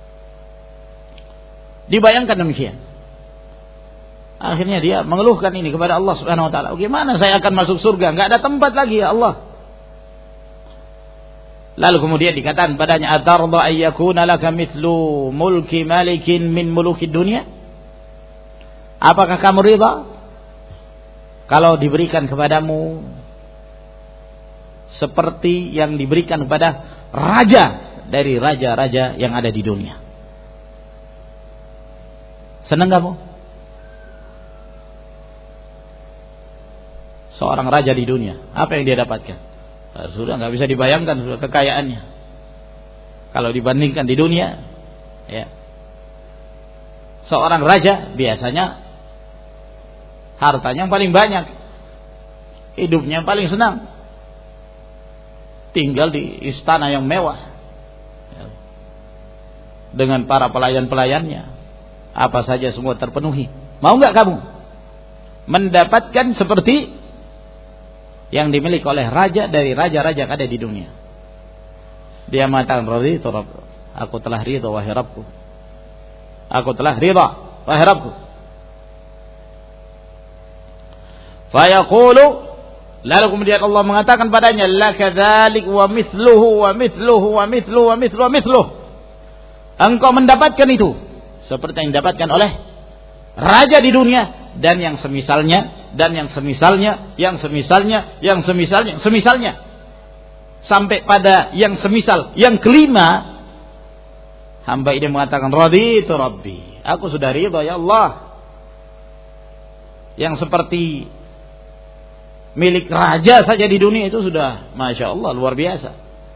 Dibayangkan demikian. Akhirnya dia mengeluhkan ini kepada Allah Subhanahu wa taala. Bagaimana saya akan masuk surga? Enggak ada tempat lagi, ya Allah. Lalu kemudian dikatakan padanya, atarda ayyakuna laka mithlu mulki malikin min mulukid dunya? Apakah kamu ridha kalau diberikan kepadamu seperti yang diberikan kepada raja dari raja-raja yang ada di dunia? Senang kamu? Seorang raja di dunia, apa yang dia dapatkan? Sudah nggak bisa dibayangkan sudah kekayaannya. Kalau dibandingkan di dunia, ya. Seorang raja biasanya hartanya yang paling banyak, hidupnya yang paling senang, tinggal di istana yang mewah, ya, dengan para pelayan-pelayannya. Apa saja semua terpenuhi. Mau nggak kamu mendapatkan seperti yang dimiliki oleh raja dari raja-raja yang ada di dunia? Dia mengatakan, raditu Rabb, aku telah ridha wahai Rabbku, aku telah ridha wahai Rabbku. Fayaqulu, lalu kemudian Allah mengatakan padanya, laka dzalik wa mithluhu wa mithluhu wa mithluhu wa mithluhu wa mithluhu. Engkau mendapatkan itu seperti yang didapatkan oleh raja di dunia, dan yang semisalnya, dan yang semisalnya, yang semisalnya, yang semisalnya, yang semisalnya, sampai pada yang semisal, yang kelima. Hamba ini mengatakan, raditu Rabbi, aku sudah ridha ya Allah. Yang seperti milik raja saja di dunia itu sudah, masya Allah, luar biasa.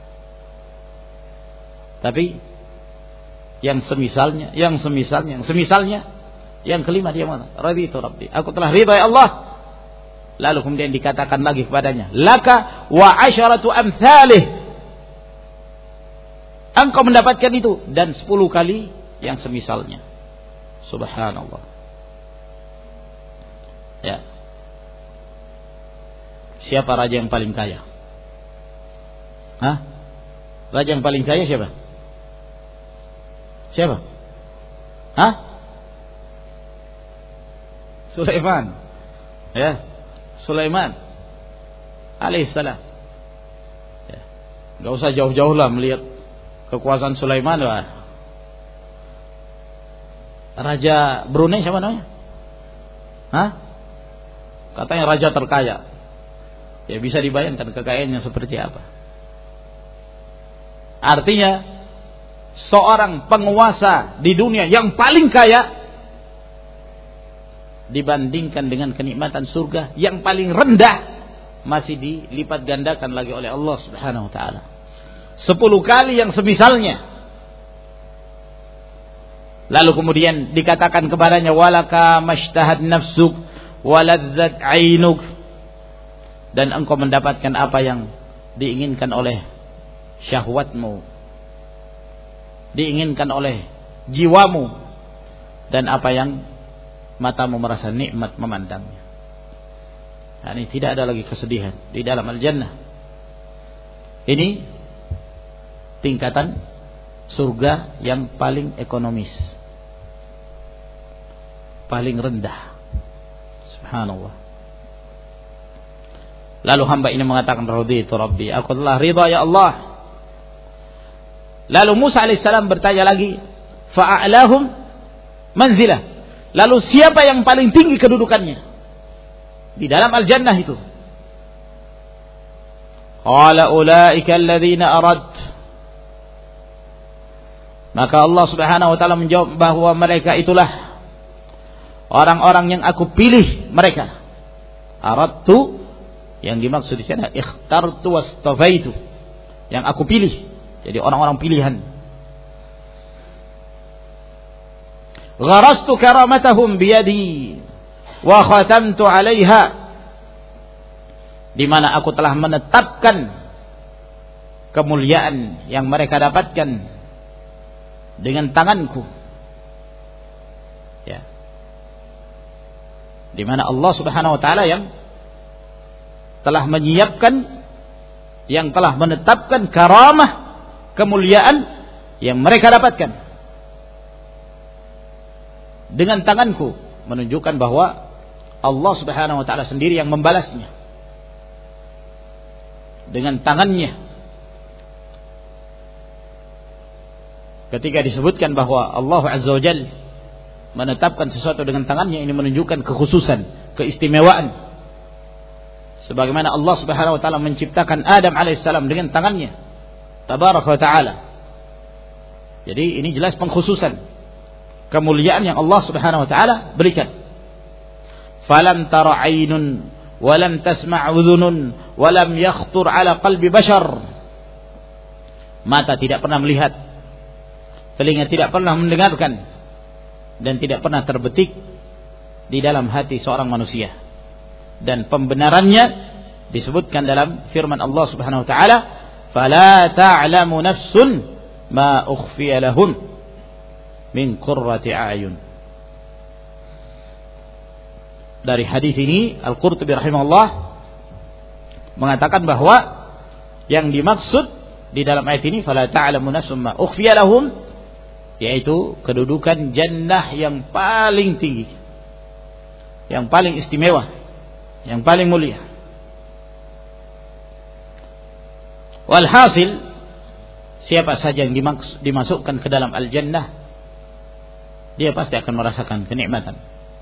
Tapi yang semisalnya, yang semisalnya, yang semisalnya, yang kelima dia mana? Raditu Rabbi, aku telah ridha ya Allah. Lalu kemudian dikatakan lagi kepadanya, laka wa asyaratu amthalih, engkau mendapatkan itu dan 10 kali yang semisalnya. Subhanallah. Ya. Siapa raja yang paling kaya? Hah? Raja yang paling kaya siapa? Siapa? Hah? Sulaiman. Ya, Sulaiman alaihissalam. Ya. Gak usah jauh-jauh lah melihat kekuasaan Sulaiman. Wah. Raja Brunei siapa namanya? Hah? Katanya raja terkaya. Ya bisa dibayangkan kekayaannya seperti apa. Artinya seorang penguasa di dunia yang paling kaya dibandingkan dengan kenikmatan surga yang paling rendah masih dilipat gandakan lagi oleh Allah Subhanahu wa taala. 10 kali yang semisalnya. Lalu kemudian dikatakan kepadanya, walaka mashtahad nafsuk waladzat ainuk, dan engkau mendapatkan apa yang diinginkan oleh syahwatmu, diinginkan oleh jiwamu, dan apa yang matamu merasa nikmat memandangnya. Nah, ini tidak ada lagi kesedihan di dalam al-jannah. Ini tingkatan surga yang paling ekonomis, paling rendah. Subhanallah. Lalu hamba ini mengatakan, raditu rabbi, aku telah ridha ya Allah. Lalu Musa alaihissalam bertanya lagi, fa'a'lahum manzilah, lalu siapa yang paling tinggi kedudukannya di dalam al-jannah itu? Qala ulaika alladhina arad, maka Allah Subhanahu wa taala menjawab bahwa mereka itulah orang-orang yang aku pilih mereka. Aradtu, yang dimaksud di sana ikhtartu wastafaitu, yang aku pilih, jadi orang-orang pilihan. Gharastu karamatahum biyadi wa khatamtu 'alaiha, di mana aku telah menetapkan kemuliaan yang mereka dapatkan dengan tanganku. Ya. Di mana Allah Subhanahu wa taala yang telah menyiapkan, yang telah menetapkan karamah, kemuliaan yang mereka dapatkan dengan tanganku, menunjukkan bahwa Allah Subhanahu wa taala sendiri yang membalasnya dengan tangannya. Ketika disebutkan bahwa Allah Azza wa Jalla menetapkan sesuatu dengan tangannya, ini menunjukkan kekhususan, keistimewaan. Sebagaimana Allah Subhanahu wa taala menciptakan Adam alaihissalam dengan tangannya, tabaraka wa taala. Jadi ini jelas pengkhususan, kemuliaan yang Allah Subhanahu wa taala berikan. Falam tara 'ainun wa lam tasma' udhunun wa lam yakhtur 'ala qalbi bashar. Mata tidak pernah melihat, telinga tidak pernah mendengarkan, dan tidak pernah terbetik di dalam hati seorang manusia. Dan pembenarannya disebutkan dalam firman Allah Subhanahu wa taala, fala ta'lamu nafsun ma ukhfiya lahum min qurrati a'yun. Dari hadis ini Al-Qurtubi rahimahullah mengatakan bahwa yang dimaksud di dalam ayat ini fala ta'lamu nafsun ma ukhfiya lahum, yaitu kedudukan jannah yang paling tinggi, yang paling istimewa, yang paling mulia. Walhasil, siapa saja yang dimasukkan ke dalam al-jannah, dia pasti akan merasakan kenikmatan.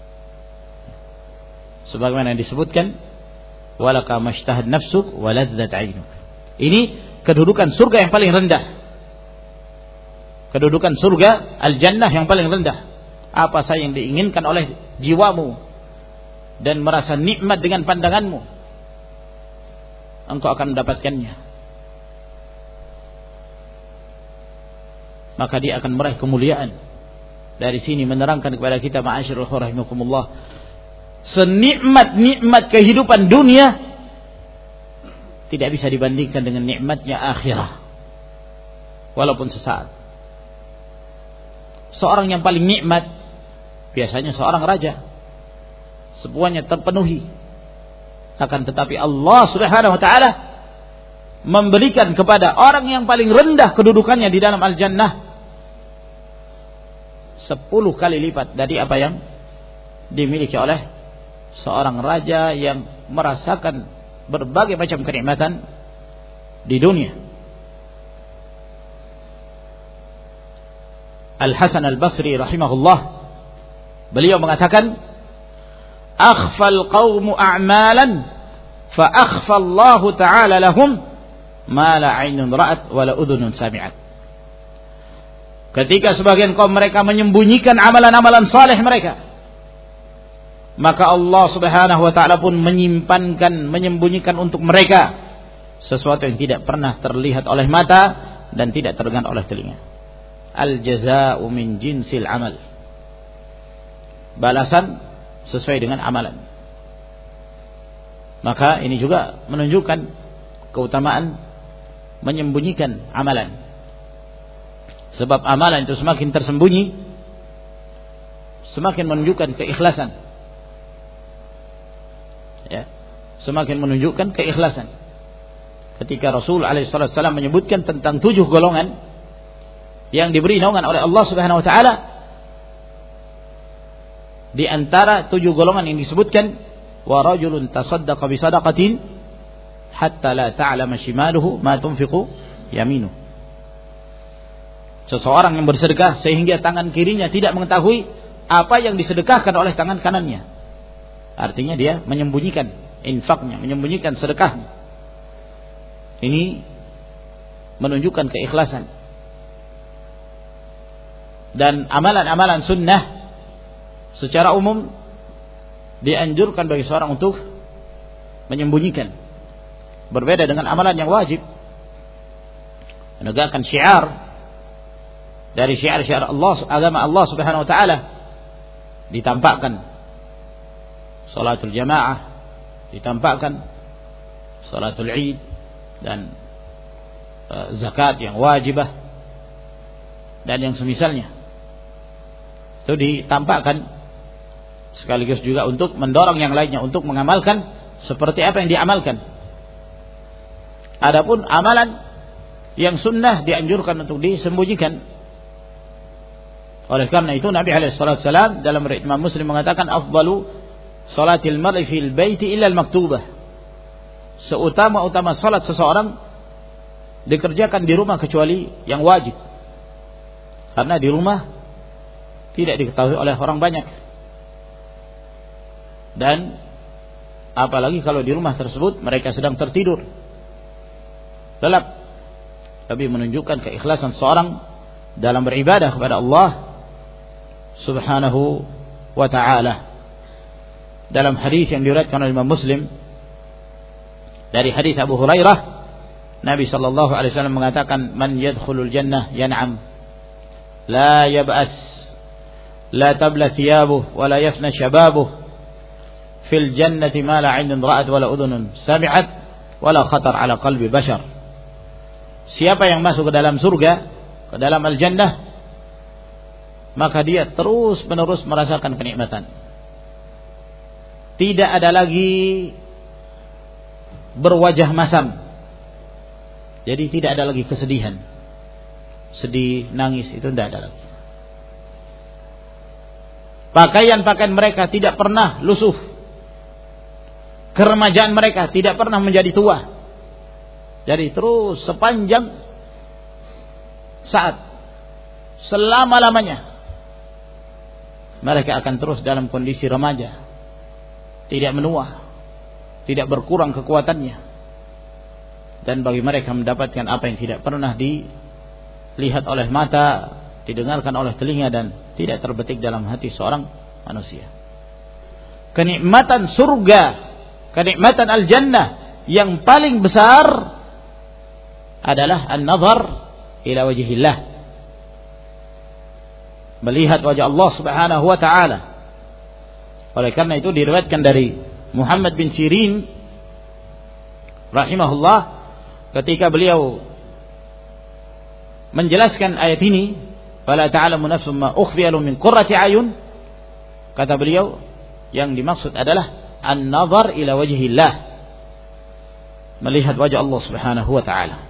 Sebagaimana yang disebutkan, walaka mashtahad nafsuk waladzat 'ainuk. Ini kedudukan surga yang paling rendah. Kedudukan surga al-jannah yang paling rendah. Apa saja yang diinginkan oleh jiwamu dan merasa nikmat dengan pandanganmu, engkau akan mendapatkannya. Maka dia akan meraih kemuliaan. Dari sini menerangkan kepada kita, ma'asyiral rahimakumullah, senikmat-nikmat kehidupan dunia tidak bisa dibandingkan dengan nikmatnya akhirah, walaupun sesaat. Seorang yang paling nikmat biasanya seorang raja, semuanya terpenuhi. Akan tetapi Allah Subhanahu wa taala memberikan kepada orang yang paling rendah kedudukannya di dalam al-jannah 10 kali lipat dari apa yang dimiliki oleh seorang raja yang merasakan berbagai macam kenikmatan di dunia. Al-Hasan Al-Basri rahimahullah, beliau mengatakan, akhfal qawmu a'malan fa akhfa Allah ta'ala lahum ma la 'ainun ra'at wa la udhunun sami'at. Ketika sebagian kaum mereka menyembunyikan amalan-amalan saleh mereka, maka Allah Subhanahu wa taala pun menyembunyikan untuk mereka sesuatu yang tidak pernah terlihat oleh mata dan tidak terdengar oleh telinga. Al jazaa'u min jinsil amal. Balasan sesuai dengan amalan. Maka ini juga menunjukkan keutamaan menyembunyikan amalan. Sebab amalan itu semakin tersembunyi, semakin menunjukkan keikhlasan. Ya, semakin menunjukkan keikhlasan. Ketika Rasul alaihissalam menyebutkan tentang 7 golongan yang diberi naungan oleh Allah Subhanahu wa taala, di antara 7 golongan yang disebutkan, wa rajulun tasaddaqa bi sadaqatin hatta la ta'lama shimaluhu ma tunfiqu yaminuh. Seseorang yang bersedekah sehingga tangan kirinya tidak mengetahui apa yang disedekahkan oleh tangan kanannya. Artinya dia menyembunyikan infaknya, menyembunyikan sedekahnya. Ini menunjukkan keikhlasan. Dan amalan-amalan sunnah secara umum dianjurkan bagi seorang untuk menyembunyikan. Berbeda dengan amalan yang wajib. Menegakkan syiar dari syiar-syiar Allah, agama Allah Subhanahu wa taala, ditampakkan. Salatul jamaah ditampakkan, salatul Id dan zakat yang wajibah dan yang semisalnya. Itu ditampakkan sekaligus juga untuk mendorong yang lainnya untuk mengamalkan seperti apa yang diamalkan. Adapun amalan yang sunnah dianjurkan untuk disembunyikan. Oleh karena itu Nabi SAW dalam riwayat Imam Muslim mengatakan, afdalu salatil mar'i fil baiti illa al-maktubah. Seutama-utama salat seseorang dikerjakan di rumah kecuali yang wajib. Karena di rumah tidak diketahui oleh orang banyak. Dan apalagi kalau di rumah tersebut mereka sedang tertidur, lelap. Tapi menunjukkan keikhlasan seorang dalam beribadah kepada Allah Subhanahu wa ta'ala. Dalam hadis yang diriwayatkan oleh Imam Muslim dari hadis Abu Hurairah, Nabi sallallahu alaihi wasallam mengatakan, man yadkhulul jannah yan'am la yab'as la tabla thiyabuh wa la yafna shababuh fil jannati ma la 'ainun ra'at wa la udhunun sami'at wa la khatar 'ala qalbi bashar. Siapa yang masuk ke dalam surga, ke dalam al-jannah, maka dia terus-menerus merasakan kenikmatan. Tidak ada lagi berwajah masam. Jadi tidak ada lagi kesedihan. Sedih, nangis, itu tidak ada lagi. Pakaian-pakaian mereka tidak pernah lusuh. Keremajaan mereka tidak pernah menjadi tua. Jadi terus sepanjang saat, selama-lamanya mereka akan terus dalam kondisi remaja, tidak menua, tidak berkurang kekuatannya. Dan bagi mereka mendapatkan apa yang tidak pernah dilihat oleh mata, didengarkan oleh telinga, dan tidak terbetik dalam hati seorang manusia. Kenikmatan surga, kenikmatan al-jannah yang paling besar adalah an-nazar ila wajhillah, melihat wajah Allah Subhanahu wa ta'ala. Oleh karena itu diriwayatkan dari Muhammad bin Sirin rahimahullah, ketika beliau menjelaskan ayat ini, fala ta'lamu nafsum ma ukhfiya lahum min qurrati ayun, kata beliau yang dimaksud adalah an-nazar ila wajhillah, melihat wajah Allah Subhanahu wa ta'ala.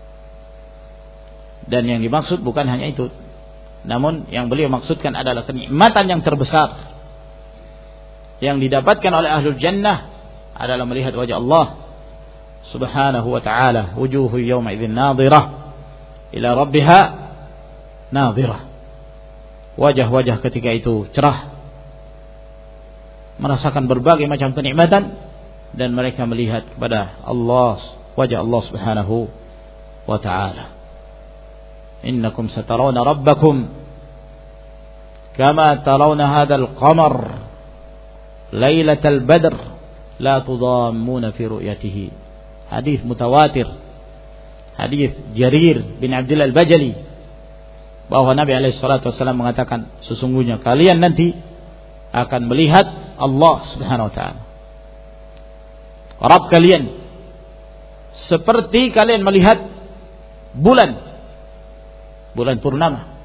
Dan yang dimaksud bukan hanya itu, namun yang beliau maksudkan adalah kenikmatan yang terbesar yang didapatkan oleh ahlul jannah adalah melihat wajah Allah Subhanahu wa ta'ala. Wujuhu yawma idzin nadhirah ila rabbiha nadhirah. Wajah-wajah ketika itu cerah, merasakan berbagai macam kenikmatan, dan mereka melihat kepada Allah, wajah Allah Subhanahu wa ta'ala. Innakum satarawna rabbakum kama tarawna hadzal qamar lailatal badr la tudammuna fi ru'yatihi. Hadis mutawatir, hadis Jarir bin Abdullah al-Bajali, bahwa Nabi alaihi salatu wasallam mengatakan, sesungguhnya kalian nanti akan melihat Allah Subhanahu wa taala, Rabb kalian, seperti kalian melihat bulan purnama.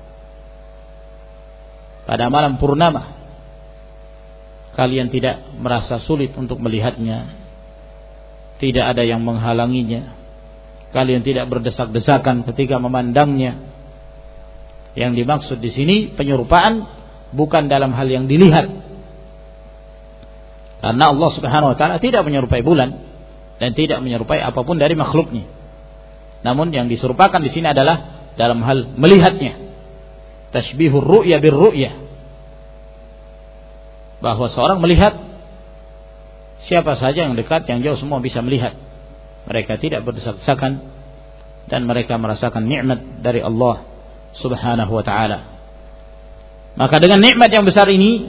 Pada malam purnama kalian tidak merasa sulit untuk melihatnya, tidak ada yang menghalanginya, kalian tidak berdesak-desakan ketika memandangnya. Yang dimaksud di sini penyerupaan bukan dalam hal yang dilihat, karena Allah Subhanahu wa taala tidak menyerupai bulan dan tidak menyerupai apapun dari makhluknya. Namun yang diserupakan di sini adalah dalam hal melihatnya. Tashbihur ru'ya bir ru'ya, bahwa seorang melihat, siapa saja yang dekat, yang jauh semua bisa melihat. Mereka tidak berdesak-desakan dan mereka merasakan nikmat dari Allah Subhanahu wa taala. Maka dengan nikmat yang besar ini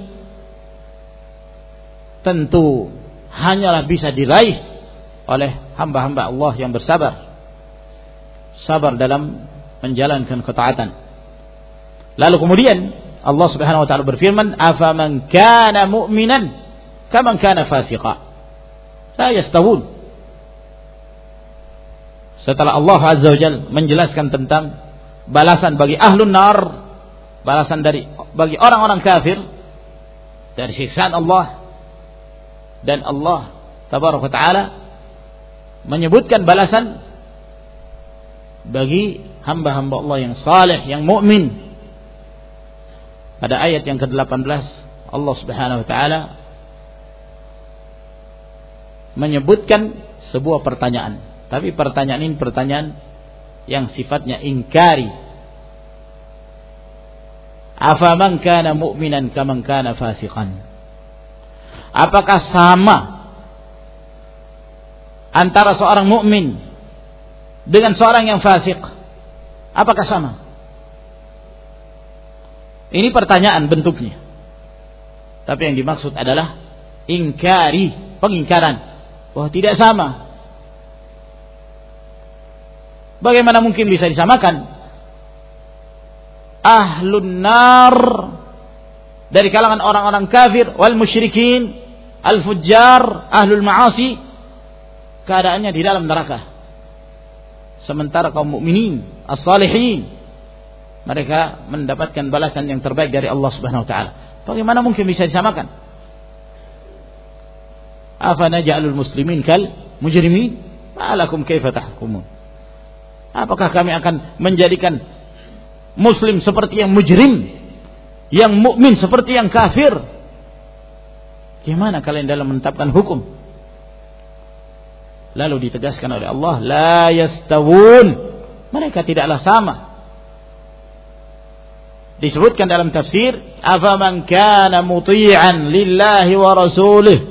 tentu hanyalah bisa diraih oleh hamba-hamba Allah yang bersabar, sabar dalam menjalankan ketaatan. Lalu kemudian Allah Subhanahu wa taala berfirman, afaman kana mu'minan kaman kana fasiqa la yastawun. Setelah Allah Azza wa Jalla menjelaskan tentang balasan bagi ahlun nar, balasan bagi orang-orang kafir dari siksaan Allah, dan Allah Tabaraka Ta'ala menyebutkan balasan bagi hamba-hamba Allah yang saleh, yang mukmin. Pada ayat yang ke-18 Allah Subhanahu wa taala menyebutkan sebuah pertanyaan, tapi pertanyaan ini pertanyaan yang sifatnya ingkari. Afaman kana mu'minan kaman kana fasiqan. Apakah sama antara seorang mukmin dengan seorang yang fasik? Apakah sama? Ini pertanyaan bentuknya. Tapi yang dimaksud adalah ingkari, pengingkaran bahwa tidak sama. Bagaimana mungkin bisa disamakan? Ahlun nar dari kalangan orang-orang kafir, wal musyrikin, al fujjar, ahlul ma'asi, keadaannya di dalam neraka. Sementara kaum mukminin, as-salihin, mereka mendapatkan balasan yang terbaik dari Allah Subhanahu wa taala. Bagaimana mungkin bisa disamakan? Afa naj'alul muslimin kal mujrimin? Ma'alakum kaifa tahkumun? Apakah kami akan menjadikan muslim seperti yang mujrim, yang mukmin seperti yang kafir? Gimana kalian dalam menetapkan hukum? Lalu ditegaskan oleh Allah, la yastawun, mereka tidaklah sama. Disebutkan dalam tafsir, afaman kana muti'an lillahi wa rasulih,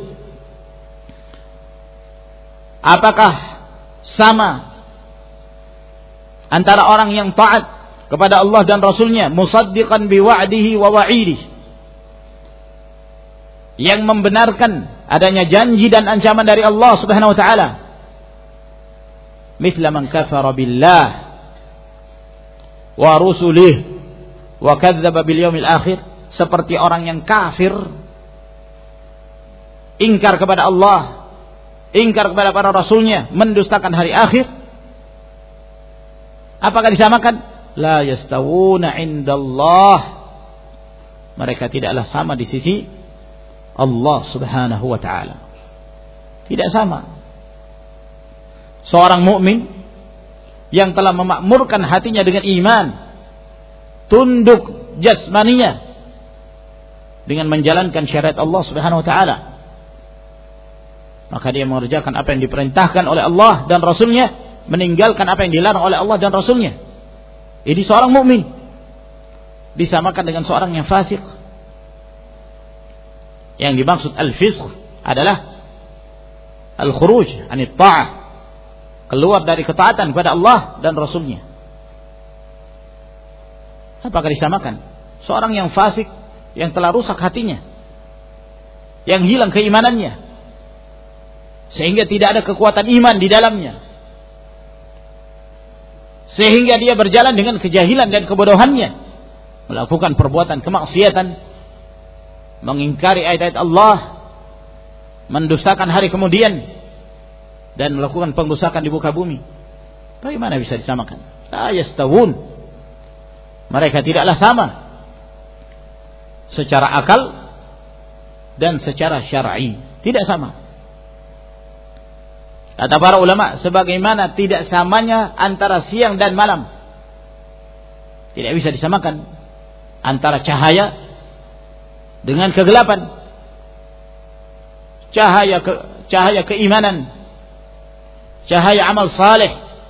apakah sama antara orang yang taat kepada Allah dan Rasulnya, musaddiqan biwa'dihi wa wa'idih, yang membenarkan adanya janji dan ancaman dari Allah Subhanahu wa taala, mithla man kafara billah wa rusulih wa kadzdzaba bil yaumil akhir, seperti orang yang kafir, ingkar kepada Allah, ingkar kepada para rasulnya, mendustakan hari akhir. Apakah disamakan? La yastawuna indallah, mereka tidaklah sama di sisi Allah Subhanahu wa taala. Tidak sama. Seorang mukmin yang telah memakmurkan hatinya dengan iman, tunduk jasmaninya dengan menjalankan syariat Allah Subhanahu wa taala, maka dia mengerjakan apa yang diperintahkan oleh Allah dan Rasulnya, meninggalkan apa yang dilarang oleh Allah dan Rasulnya. Ini seorang mukmin. Disamakan dengan seorang yang fasik. Yang dimaksud al-fisq adalah al-khuruj anit ta'ah, keluar dari ketaatan kepada Allah dan Rasulnya. Apakah disamakan? Seorang yang fasik, yang telah rusak hatinya yang hilang keimanannya, sehingga tidak ada kekuatan iman di dalamnya, sehingga dia berjalan dengan kejahilan dan kebodohannya, melakukan perbuatan kemaksiatan, mengingkari ayat-ayat Allah, mendustakan hari kemudian, dan melakukan pengrusakan di muka bumi. Bagaimana bisa disamakan? La yastawun. Mereka tidaklah sama secara akal dan secara syar'i, tidak sama. Kata para ulama, sebagaimana tidak samanya antara siang dan malam, tidak bisa disamakan antara cahaya dengan kegelapan, cahaya keimanan, cahaya amal saleh.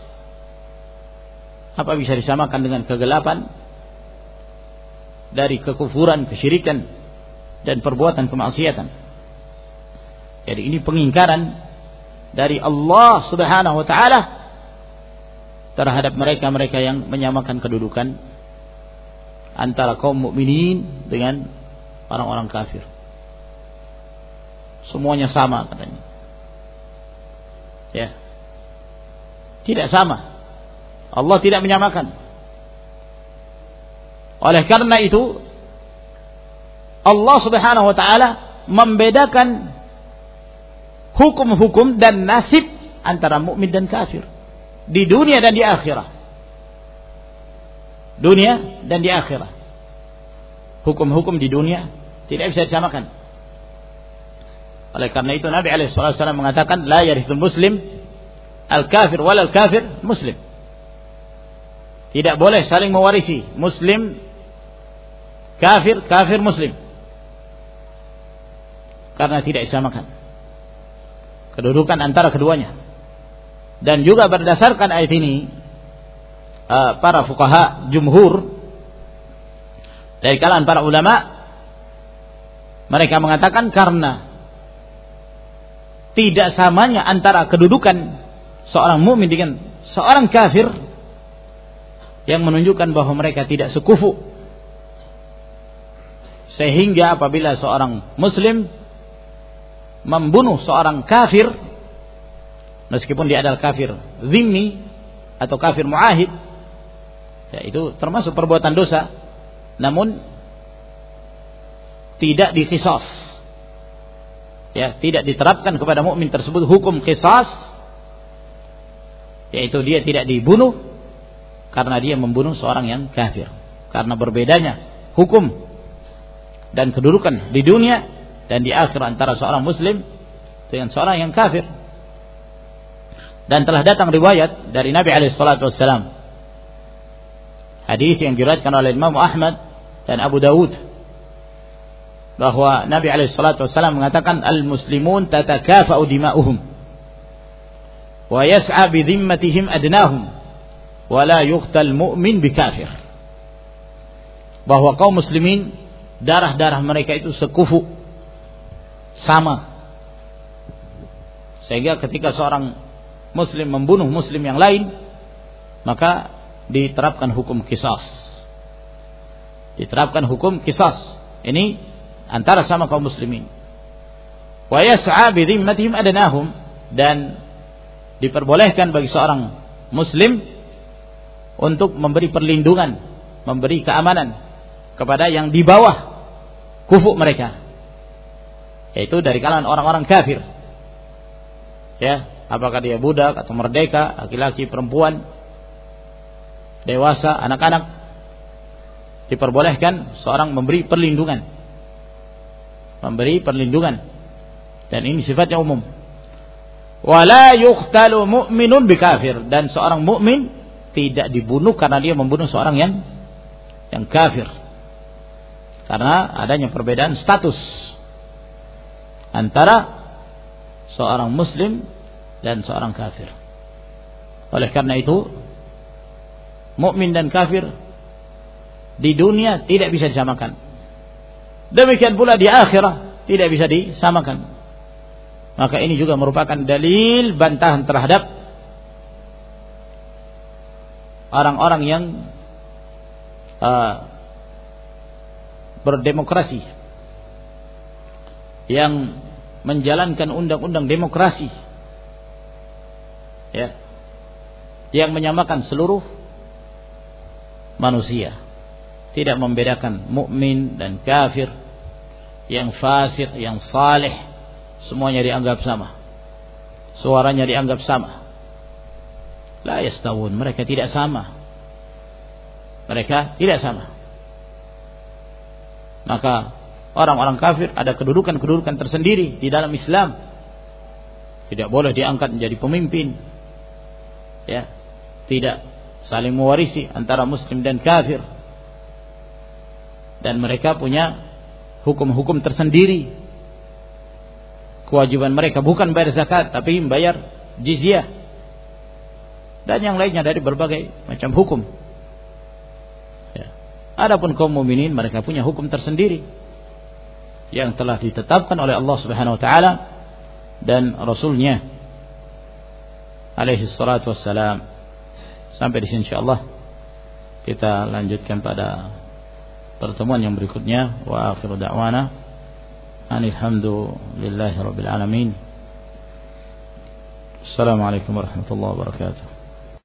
Apa bisa disamakan dengan kegelapan dari kekufuran, kesyirikan, dan perbuatan kemaksiatan? Jadi ini pengingkaran dari Allah Subhanahu wa taala terhadap mereka-mereka yang menyamakan kedudukan antara kaum mukminin dengan orang-orang kafir. Semuanya sama katanya. Ya. Tidak sama. Allah tidak menyamakan. Oleh karena itu Allah Subhanahu wa taala membedakan hukum-hukum dan nasib antara mukmin dan kafir di dunia dan di akhirat. Dunia dan di akhirat. Hukum-hukum di dunia tidak bisa disamakan. Oleh karena itu Nabi alaihi wasallam mengatakan la yarithul muslim al-kafir wal kafir muslim. Tidak boleh saling mewarisi muslim kafir, kafir muslim, karena tidak disamakan kedudukan antara keduanya. Dan juga berdasarkan ayat ini para fuqaha jumhur dari kalangan para ulama, mereka mengatakan karena tidak samanya antara kedudukan seorang mukmin dengan seorang kafir, yang menunjukkan bahwa mereka tidak sekufu, sehingga apabila seorang muslim membunuh seorang kafir, meskipun dia adalah kafir zimmi atau kafir muahid, ya, itu termasuk perbuatan dosa, namun tidak diqisas, ya, tidak diterapkan kepada mukmin tersebut hukum qisas, yaitu dia tidak dibunuh karena dia membunuh seorang yang kafir, karena berbedanya hukum dan kedudukan di dunia dan di akhirat antara seorang muslim dengan seorang yang kafir. Dan telah datang riwayat dari Nabi alaihi salatu wassalam, hadis yang diriwayatkan oleh Imam Ahmad dan Abu Dawud, bahwa Nabi alaihi salatu wassalam mengatakan al-muslimun tatakafa'u dima'uhum wa yas'a bi dhimmatihim adnahum wa la yuqtal mu'min bikafir. Bahwa kaum muslimin darah-darah mereka itu sekufu, sama, sehingga ketika seorang muslim membunuh muslim yang lain, maka diterapkan hukum qisas. Diterapkan hukum qisas. Ini antara sama kaum muslimin. Wa yas'a bi dhimmatihim adnahum, dan diperbolehkan bagi seorang muslim untuk memberi perlindungan, memberi keamanan kepada yang di bawah kufu mereka, yaitu dari kalangan orang-orang kafir. Ya, apakah dia budak atau merdeka, laki-laki, perempuan, dewasa, anak-anak, diperbolehkan seorang memberi perlindungan. Memberi perlindungan. Dan ini sifatnya umum. Wala yuqtalu mu'minun bikafir, dan seorang mukmin tidak dibunuh karena dia membunuh seorang yang kafir. Karena adanya perbedaan status antara seorang muslim dan seorang kafir. Oleh karena itu, mukmin dan kafir di dunia tidak bisa disamakan. Demikian pula di akhirat tidak bisa disamakan. Maka ini juga merupakan dalil bantahan terhadap orang-orang yang berdemokrasi, yang menjalankan undang-undang demokrasi, ya, yang menyamakan seluruh manusia, tidak membedakan mukmin dan kafir, yang fasik, yang saleh, semuanya dianggap sama, suaranya dianggap sama. La yastawun, mereka tidak sama. Mereka tidak sama. Maka orang-orang kafir ada kedudukan-kedudukan tersendiri di dalam Islam. Tidak boleh diangkat menjadi pemimpin, ya, tidak saling mewarisi antara muslim dan kafir, dan mereka punya hukum-hukum tersendiri. Kewajiban mereka bukan bayar zakat, tapi membayar jizyah dan yang lainnya dari berbagai macam hukum. Adapun kaum mukminin, mereka punya hukum tersendiri yang telah ditetapkan oleh Allah Subhanahu wa taala dan Rasul-Nya alaihi salatu wassalam. Sampai di sini insyaallah kita lanjutkan pada pertemuan yang berikutnya. Wa akhiru da'wana alhamdulillahi rabbil alamin. Assalamualaikum warahmatullahi wabarakatuh.